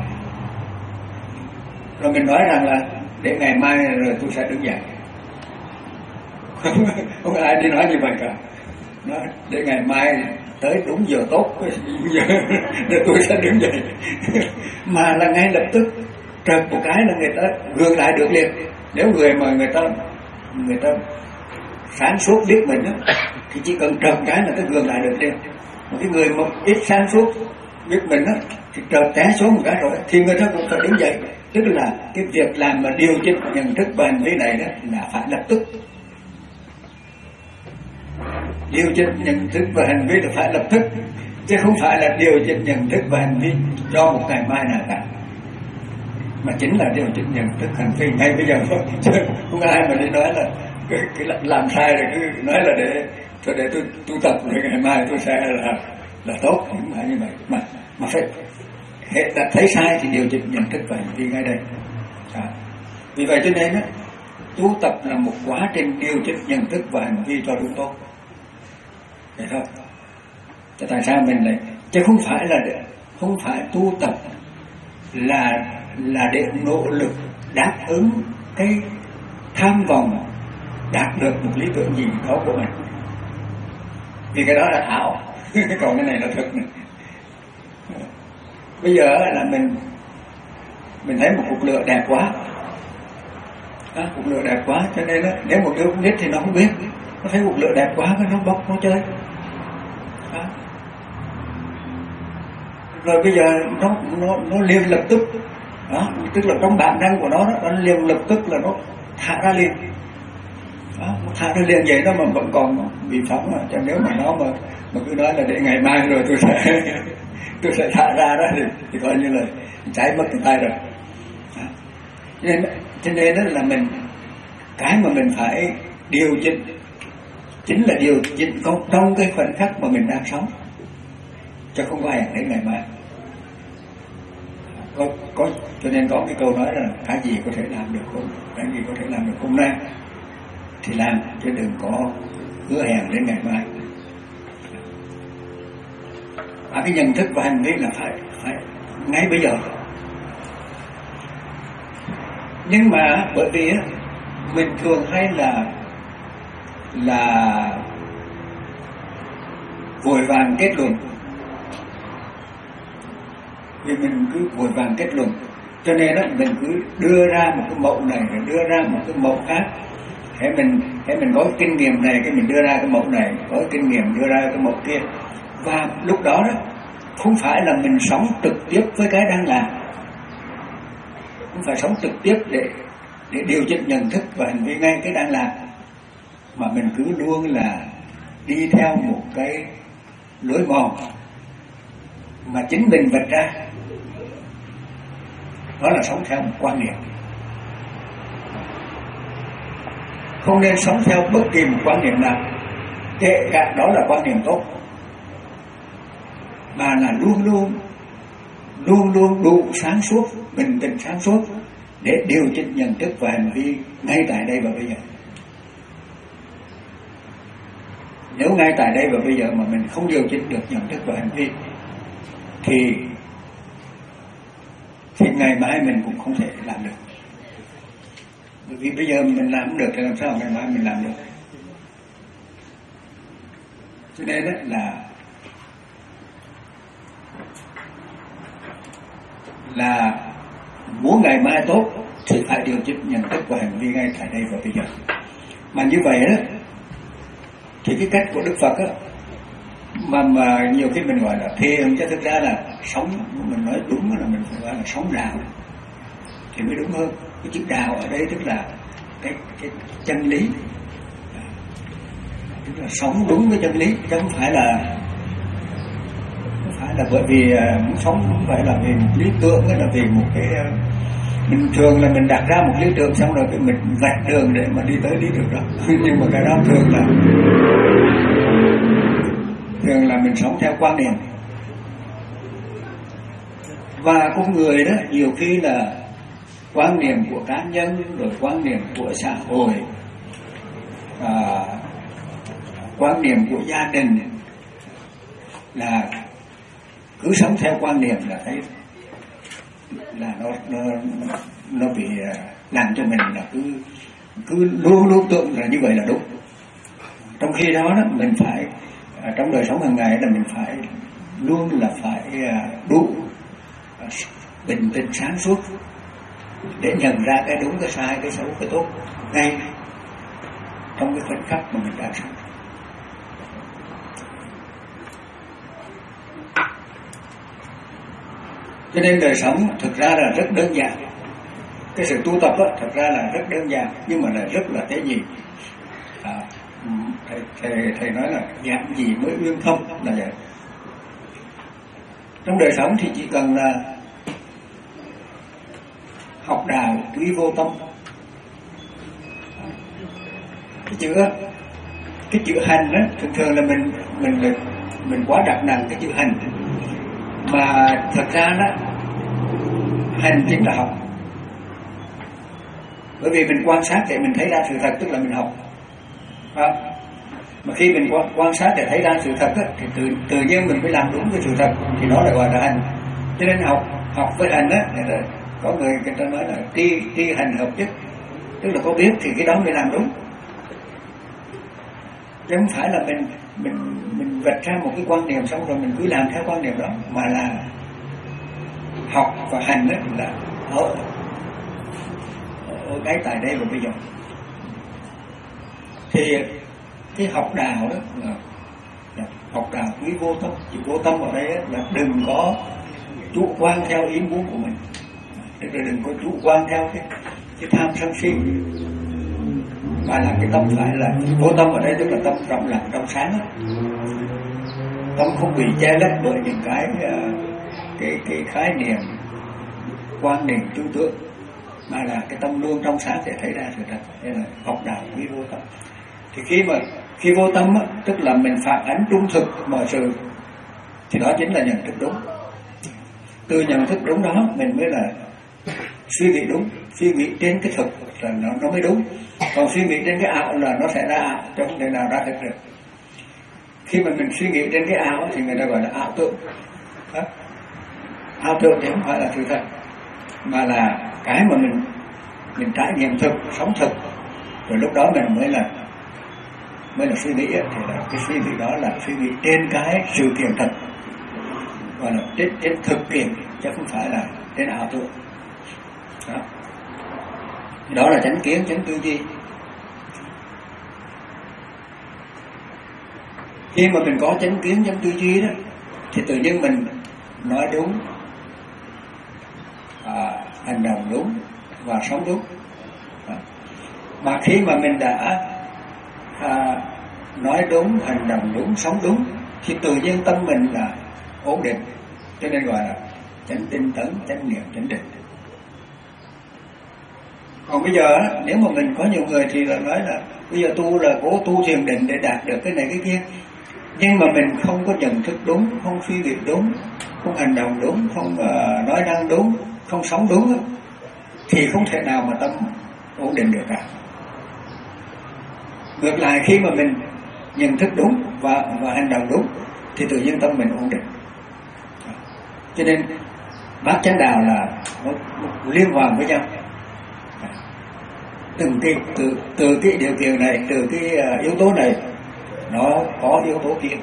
rồi mình nói rằng là để ngày mai rồi tôi sẽ đứng dậy. Không, không ai đi nói như vậy cả. Nói để ngày mai tới đúng giờ tốt để tôi sẽ đứng dậy. Mà là ngay lập tức trật một cái là người ta gượng lại được liền. Nếu người mà người ta người ta sáng suốt biết mình đó, thì chỉ cần trật cái là cái gượng lại được liền. Một cái người mà ít sáng suốt biết mình đó, thì trật té xuống một cái rồi thì người ta cũng phải đứng dậy. Tức là cái việc làm mà điều chỉnh nhận thức và hành vi này đó là phải lập tức. Điều chỉnh nhận thức và hành vi là phải lập tức, chứ không phải là điều chỉnh nhận thức và hành vi cho một ngày mai nào cả, mà chính là điều chỉnh nhận thức hành vi ngay bây giờ thôi. Chứ không ai mà đi nói là cái, cái làm sai rồi cứ nói là để thôi để tôi tu tập rồi ngày mai tôi sẽ là là tốt, không phải như vậy. Mà mà phải hệ đã thấy sai thì điều chỉnh nhận thức và hành vi ngay đây. À. Vì vậy cho nên á, tu tập là một quá trình điều chỉnh nhận thức và hành vi cho đúng tốt. Vậy thôi. Cho tại sao mình lại, chứ không phải là để, không phải tu tập là là để nỗ lực đáp ứng cái tham vọng đạt được một lý tưởng gì đó của mình. Vì cái đó là ảo, còn cái này là thực này. Bây giờ là mình mình thấy một cục lửa đẹp quá, à, cục lửa đẹp quá, cho nên đó, nếu một đứa con nít thì nó không biết, nó thấy cục lửa đẹp quá nó bóc nó chơi. À. Rồi bây giờ nó nó nó liền lập tức, đó, tức là trong bản năng của nó đó, nó liền lập tức là nó thả ra liền. Đó, thả ra liền vậy đó mà vẫn còn bị phóng mà. Cho nếu mà nó mà mà cứ nói là để ngày mai rồi tôi sẽ tôi sẽ thả ra đó thì, thì coi như là cháy mất cái tay rồi. Đó. Cho nên cho nên đó là mình, cái mà mình phải điều chỉnh chính là điều chỉnh trong cái khoảnh khắc mà mình đang sống, chứ không có hẹn đến ngày mai. Có, có, cho nên có cái câu nói là cái gì có thể làm được hôm, cái gì có thể làm được hôm nay thì làm, chứ đừng có hứa hẹn đến ngày mai. Và cái nhận thức và hành vi là phải phải ngay bây giờ. Nhưng mà bởi vì mình thường hay là là vội vàng kết luận, vì mình cứ vội vàng kết luận, cho nên đó mình cứ đưa ra một cái mẫu này rồi đưa ra một cái mẫu khác. Thế mình thế mình có cái kinh nghiệm này, cái mình đưa ra cái mẫu này, có cái kinh nghiệm đưa ra cái mẫu kia, và lúc đó đó không phải là mình sống trực tiếp với cái đang làm, không phải sống trực tiếp để để điều chỉnh nhận thức và hành vi ngay cái đang làm, mà mình cứ luôn là đi theo một cái lối mòn mà chính mình vạch ra. Đó là sống theo một quan niệm. Không nên sống theo bất kỳ một quan niệm nào, kể cả đó là quan niệm tốt, mà là luôn luôn luôn luôn đủ sáng suốt, bình tĩnh sáng suốt để điều chỉnh nhận thức và hành vi ngay tại đây và bây giờ. Nếu ngay tại đây và bây giờ mà mình không điều chỉnh được nhận thức và hành vi thì thì ngày mai mình cũng không thể làm được. Bởi vì bây giờ mình làm không được thì làm sao ngày mai mình làm được. Cho nên đó là là muốn ngày mai tốt thì phải điều chỉnh nhận thức và hành vi ngay tại đây và bây giờ. Mà như vậy đó thì cái cách của Đức Phật đó, mà mà nhiều khi mình gọi là thiền, chứ thực ra là sống, mình nói đúng là mình phải gọi là sống đạo thì mới đúng hơn. Cái chữ đạo ở đây tức là cái cái chân lý, tức là sống đúng với chân lý, chứ không phải là không phải là bởi vì muốn sống, không phải là vì một lý tưởng, hay là vì một cái bình thường là mình đặt ra một lý tưởng xong rồi cái mình vạch đường để mà đi tới lý tưởng đó. Nhưng mà cái đó thường là thường là mình sống theo quan niệm. Và con người đó nhiều khi là quan niệm của cá nhân, rồi quan niệm của xã hội, à, quan niệm của gia đình, là cứ sống theo quan niệm là thấy là nó nó nó bị làm cho mình là cứ cứ luôn luôn tưởng là như vậy là đúng. Trong khi đó đó mình phải trong đời sống hàng ngày là mình phải luôn là phải đủ bình tĩnh sáng suốt để nhận ra cái đúng cái sai, cái xấu cái tốt ngay trong cái khoảnh khắc mà mình đang sống. Cho nên đời sống thực ra là rất đơn giản. Cái sự tu tập đó, thật ra là rất đơn giản, nhưng mà là rất là tế nhị. À, thầy, thầy, thầy nói là giản gì mới uyên không là vậy. Trong đời sống thì chỉ cần là học đạo tuy vô tâm. Cái chữ cái chữ hành đó, thường thường là mình mình mình quá đặt nặng cái chữ hành, mà thật ra đó hành chính là học. Bởi vì mình quan sát để mình thấy ra sự thật, tức là mình học. À, mà khi mình quan, quan sát để thấy ra sự thật á, thì tự, tự nhiên mình mới làm đúng cái sự thật, thì đó là gọi là hành. Cho nên học học với hành á, có người người ta nói là tri tri hành hợp nhất, tức là có biết thì cái đó mới làm đúng, chứ không phải là mình mình mình vạch ra một cái quan niệm xong rồi mình cứ làm theo quan niệm đó, mà là học và hành đó là ở ở cái tại đây và bây giờ. Thì cái học đạo đó là, là học đạo quý vô tâm. Chỉ vô tâm ở đây là đừng có chủ quan theo ý muốn của mình, tức là đừng có chủ quan theo cái cái tham sân si, mà là cái tâm phải là vô tâm ở đây, tức là tâm rộng lặng trong sáng đó. Tâm không bị che lấp bởi những cái cái cái khái niệm, quan niệm, tư tưởng, mà là cái tâm luôn trong sáng để thấy ra sự thật. Đây là học đạo quý vô tâm. Thì khi mà khi vô tâm á, tức là mình phản ánh trung thực mọi sự, thì đó chính là nhận thức đúng. Từ nhận thức đúng đó mình mới là suy nghĩ đúng. Suy nghĩ trên cái thực là nó, nó mới đúng. Còn suy nghĩ trên cái ảo là nó sẽ ra ảo, chứ không thể nào ra thực được. Khi mà mình suy nghĩ trên cái ảo thì người ta gọi là ảo tưởng. Đó. Ảo tưởng thì không phải là sự thật, mà là cái mà mình mình trải nghiệm thực, sống thực, rồi lúc đó mình mới là mới là suy nghĩ. Thì là cái suy nghĩ đó là suy nghĩ trên cái sự kiện thật, gọi là trên, trên thực kiện, chứ không phải là trên ảo tưởng. Đó. Đó là chánh kiến, chánh tư duy. Khi mà mình có chánh kiến, chánh tư duy đó, thì tự nhiên mình nói đúng, à, hành động đúng và sống đúng. Đó. Mà khi mà mình đã à, nói đúng, hành động đúng, sống đúng, thì tự nhiên tâm mình là ổn định. Cho nên gọi là chánh tinh tấn, chánh niệm, chánh định. Còn bây giờ nếu mà mình có nhiều người thì là nói là bây giờ tu là cố tu thiền định để đạt được cái này cái kia, nhưng mà mình không có nhận thức đúng, không suy nghĩ đúng, không hành động đúng, không uh, nói năng đúng, không sống đúng, thì không thể nào mà tâm ổn định được cả. Ngược lại, khi mà mình nhận thức đúng và và hành động đúng thì tự nhiên tâm mình ổn định. Cho nên bát chánh đạo là nó, nó liên hoàn với nhau. Từng cái từ từ cái điều kiện này, từ cái uh, yếu tố này nó có yếu tố kia.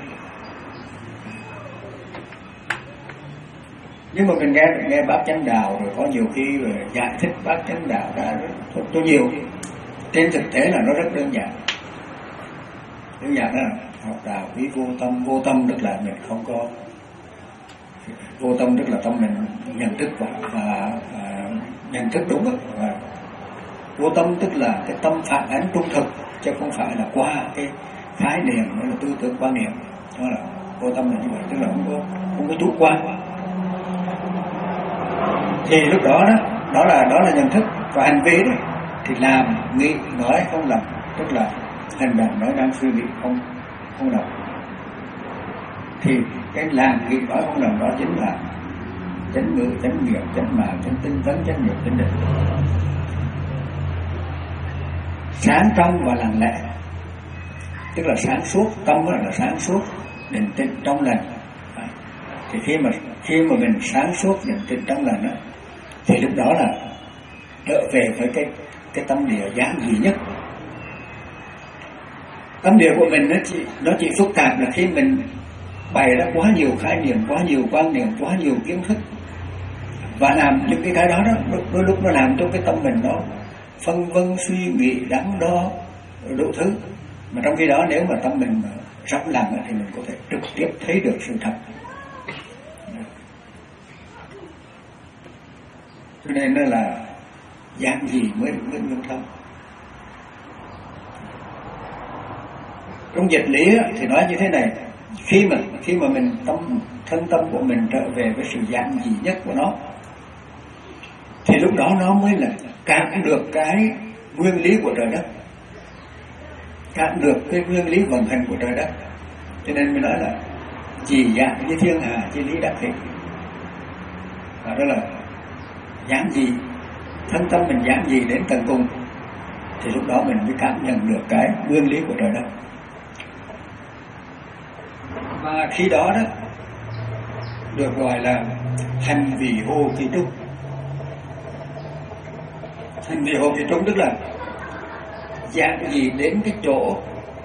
Nhưng mà mình nghe nghe bát chánh đạo rồi có nhiều khi rồi giải thích bát chánh đạo ra rất, rất nhiều. Trên thực tế là nó rất đơn giản. Đơn giản là học đạo quý vô tâm. Vô tâm tức là mình không có, vô tâm tức là tâm mình nhận thức và, và, và nhận thức đúng đó. Và vô tâm tức là cái tâm phản ánh trung thực, chứ không phải là qua cái khái niệm, đó là tư tưởng quan niệm. Đó là vô tâm là như vậy, tức là không có không có chủ quan. Thì lúc đó đó đó là đó là nhận thức. Và hành vi đó thì làm, nghĩ, nói không làm, tức là hành động, nói năng, suy nghĩ không không làm. Thì cái làm, nghĩ, nói không làm đó chính là chánh ngữ, chánh nghiệp, chánh mạng, chánh tinh tấn, chánh niệm, chánh định. Sáng trong và lặng lẽ, tức là sáng suốt. Tâm là sáng suốt, định tĩnh trong lành. Thì khi mà khi mà mình sáng suốt, định tĩnh trong lành đó, thì lúc đó là trở về với cái cái tâm địa giản dị nhất. Tâm địa của mình nó chỉ nó chỉ phức tạp là khi mình bày ra quá nhiều khái niệm, quá nhiều quan niệm, quá nhiều kiến thức, và làm những cái cái đó đó đôi lúc nó làm cho cái tâm mình nó phân vân, suy nghĩ, đắn đo đủ thứ. Mà trong khi đó nếu mà tâm mình rộng lặng thì mình có thể trực tiếp thấy được sự thật. Cho nên nó là giản dị mới mới nguyên thông. Trong dịch lý thì nói như thế này: khi mà khi mà mình tâm thân tâm của mình trở về với sự giản dị nhất của nó, thì lúc đó nó mới là cảm được cái nguyên lý của trời đất, cảm được cái nguyên lý vận hành của trời đất. Cho nên mới nói là chỉ dạng như thiên hà chi lý đắc hiện. Và đó là giản dị, thân tâm mình giản dị đến tận cùng, thì lúc đó mình mới cảm nhận được cái nguyên lý của trời đất. Và khi đó đó được gọi là hành vị hô kỳ trúc. Hành vị hô kỳ trúc tức là dạng gì đến cái chỗ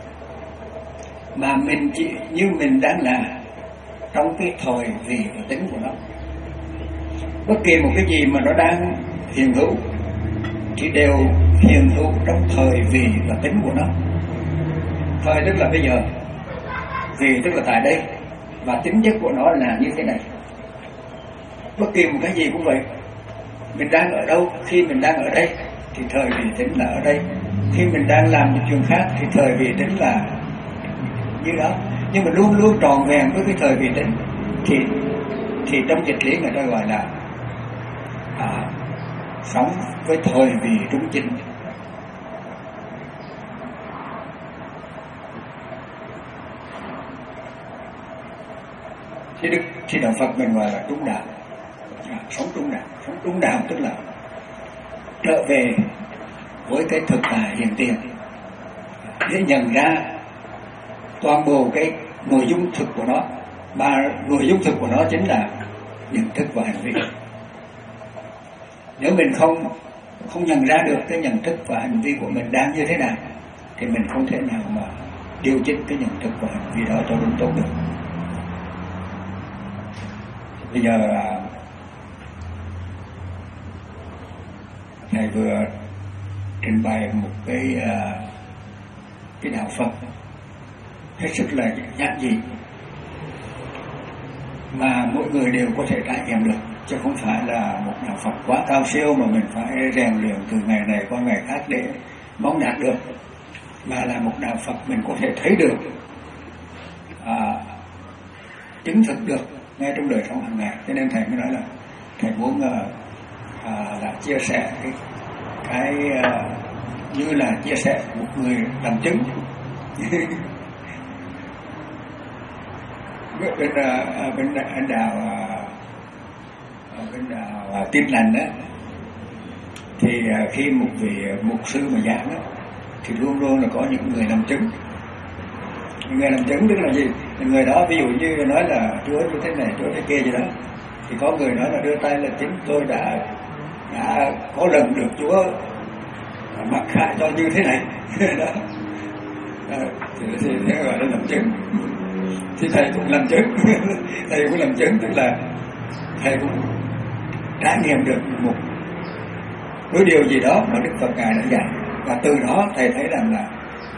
mà mình chỉ như mình đang là trong cái thời vị và tính của nó. Bất kỳ một cái gì mà nó đang hiện hữu thì đều hiện hữu trong thời vị và tính của nó. Thời tức là bây giờ, vị tức là tại đây, và tính chất của nó là như thế này. Bất kỳ một cái gì cũng vậy. Mình đang ở đâu, khi mình đang ở đây thì thời vị tính là ở đây. Khi mình đang làm một chuyện khác thì thời vị tính là như đó. Nhưng mà luôn luôn tròn vẹn với cái thời vị tính. Thì thì trong dịch lý người ta gọi là à, sống với thời vị trung chính. Thì đức thì đạo Phật mình gọi là trung đạo, à, sống trung đạo. Sống trung đạo tức là trở về với cái thực tại hiện tiền để nhận ra toàn bộ cái nội dung thực của nó, mà nội dung thực của nó chính là nhận thức và hành vi. Nếu mình không không nhận ra được cái nhận thức và hành vi của mình đang như thế nào thì mình không thể nào mà điều chỉnh cái nhận thức và hành vi đó cho đúng tốt được. Bây giờ thầy vừa trình bày một cái cái đạo Phật hết sức là giản dị mà mỗi người đều có thể trải nghiệm được, chứ không phải là một đạo Phật quá cao siêu mà mình phải rèn luyện từ ngày này qua ngày khác để mong đạt được, mà là một đạo Phật mình có thể thấy được, à, chứng thực được ngay trong đời sống hàng ngày. Cho nên thầy mới nói là thầy muốn à, là chia sẻ cái, cái à, như là chia sẻ một người làm chứng. bên bên anh Đào bên Đào Tin Lành đó, thì khi một vị mục sư mà giảng đó thì luôn luôn là có những người làm chứng. Những người làm chứng tức là gì? Người đó ví dụ như nói là Chúa như thế này, Chúa thế kia gì đó, thì có người nói là đưa tay là chính tôi đã đã có lần được Chúa mặc khải cho như thế này. Đó. À, thì, thì thế gọi là làm chứng. Thì thầy cũng làm chứng. Thầy cũng làm chứng tức là thầy cũng trải nghiệm được một đối điều gì đó mà Đức Phật Ngài đã dạy, và từ đó thầy thấy rằng là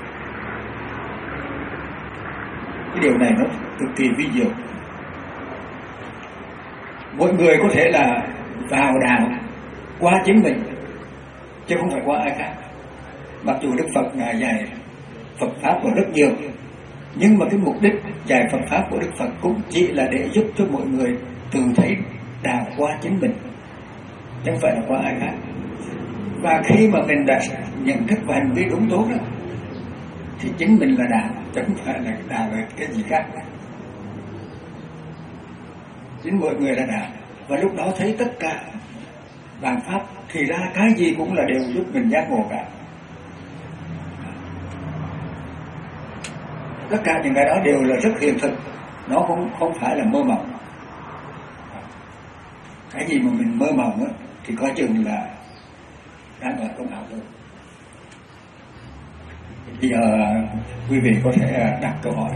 cái điều này nó cực kỳ vi diệu. Mỗi người có thể là vào đạo qua chính mình chứ không phải qua ai khác. Mặc dù Đức Phật Ngài dạy Phật pháp còn rất nhiều, nhưng mà cái mục đích dạy Phật pháp của Đức Phật cũng chỉ là để giúp cho mọi người tự thấy đạo qua chính mình, chứ không phải là qua ai khác. Và khi mà mình đã nhận thức và hành vi đúng tốt đó, thì chính mình là đạo, chứ không phải là đạo về cái gì khác. Chính mọi người là đạo, và lúc đó thấy tất cả vạn pháp thì ra cái gì cũng là đều giúp mình giác ngộ cả. Tất cả những cái đó đều là rất hiện thực, nó không không phải là mơ mộng. Cái gì mà mình mơ mộng á thì coi chừng là đang ở trong ảo thôi. Bây giờ quý vị có thể đặt câu hỏi,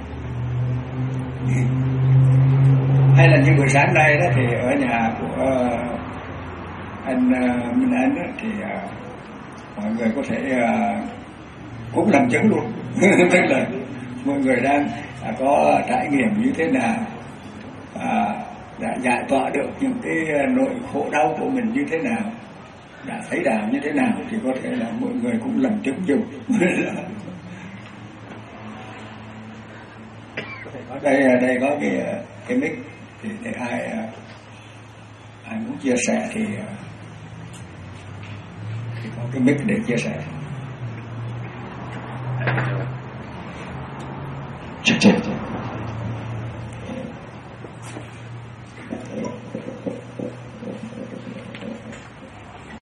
hay là như buổi sáng nay đó thì ở nhà của anh Minh Anh đó, thì mọi người có thể cũng làm chứng luôn. Tức là mọi người đang có trải nghiệm như thế nào, à, đã giải tỏa được những cái nỗi khổ đau của mình như thế nào, đã thấy đạo như thế nào, thì có thể là mọi người cũng làm chứng dùng. Ở đây đây có cái cái mic, thì để ai ai muốn chia sẻ thì, thì có cái mic để chia sẻ. Check, check.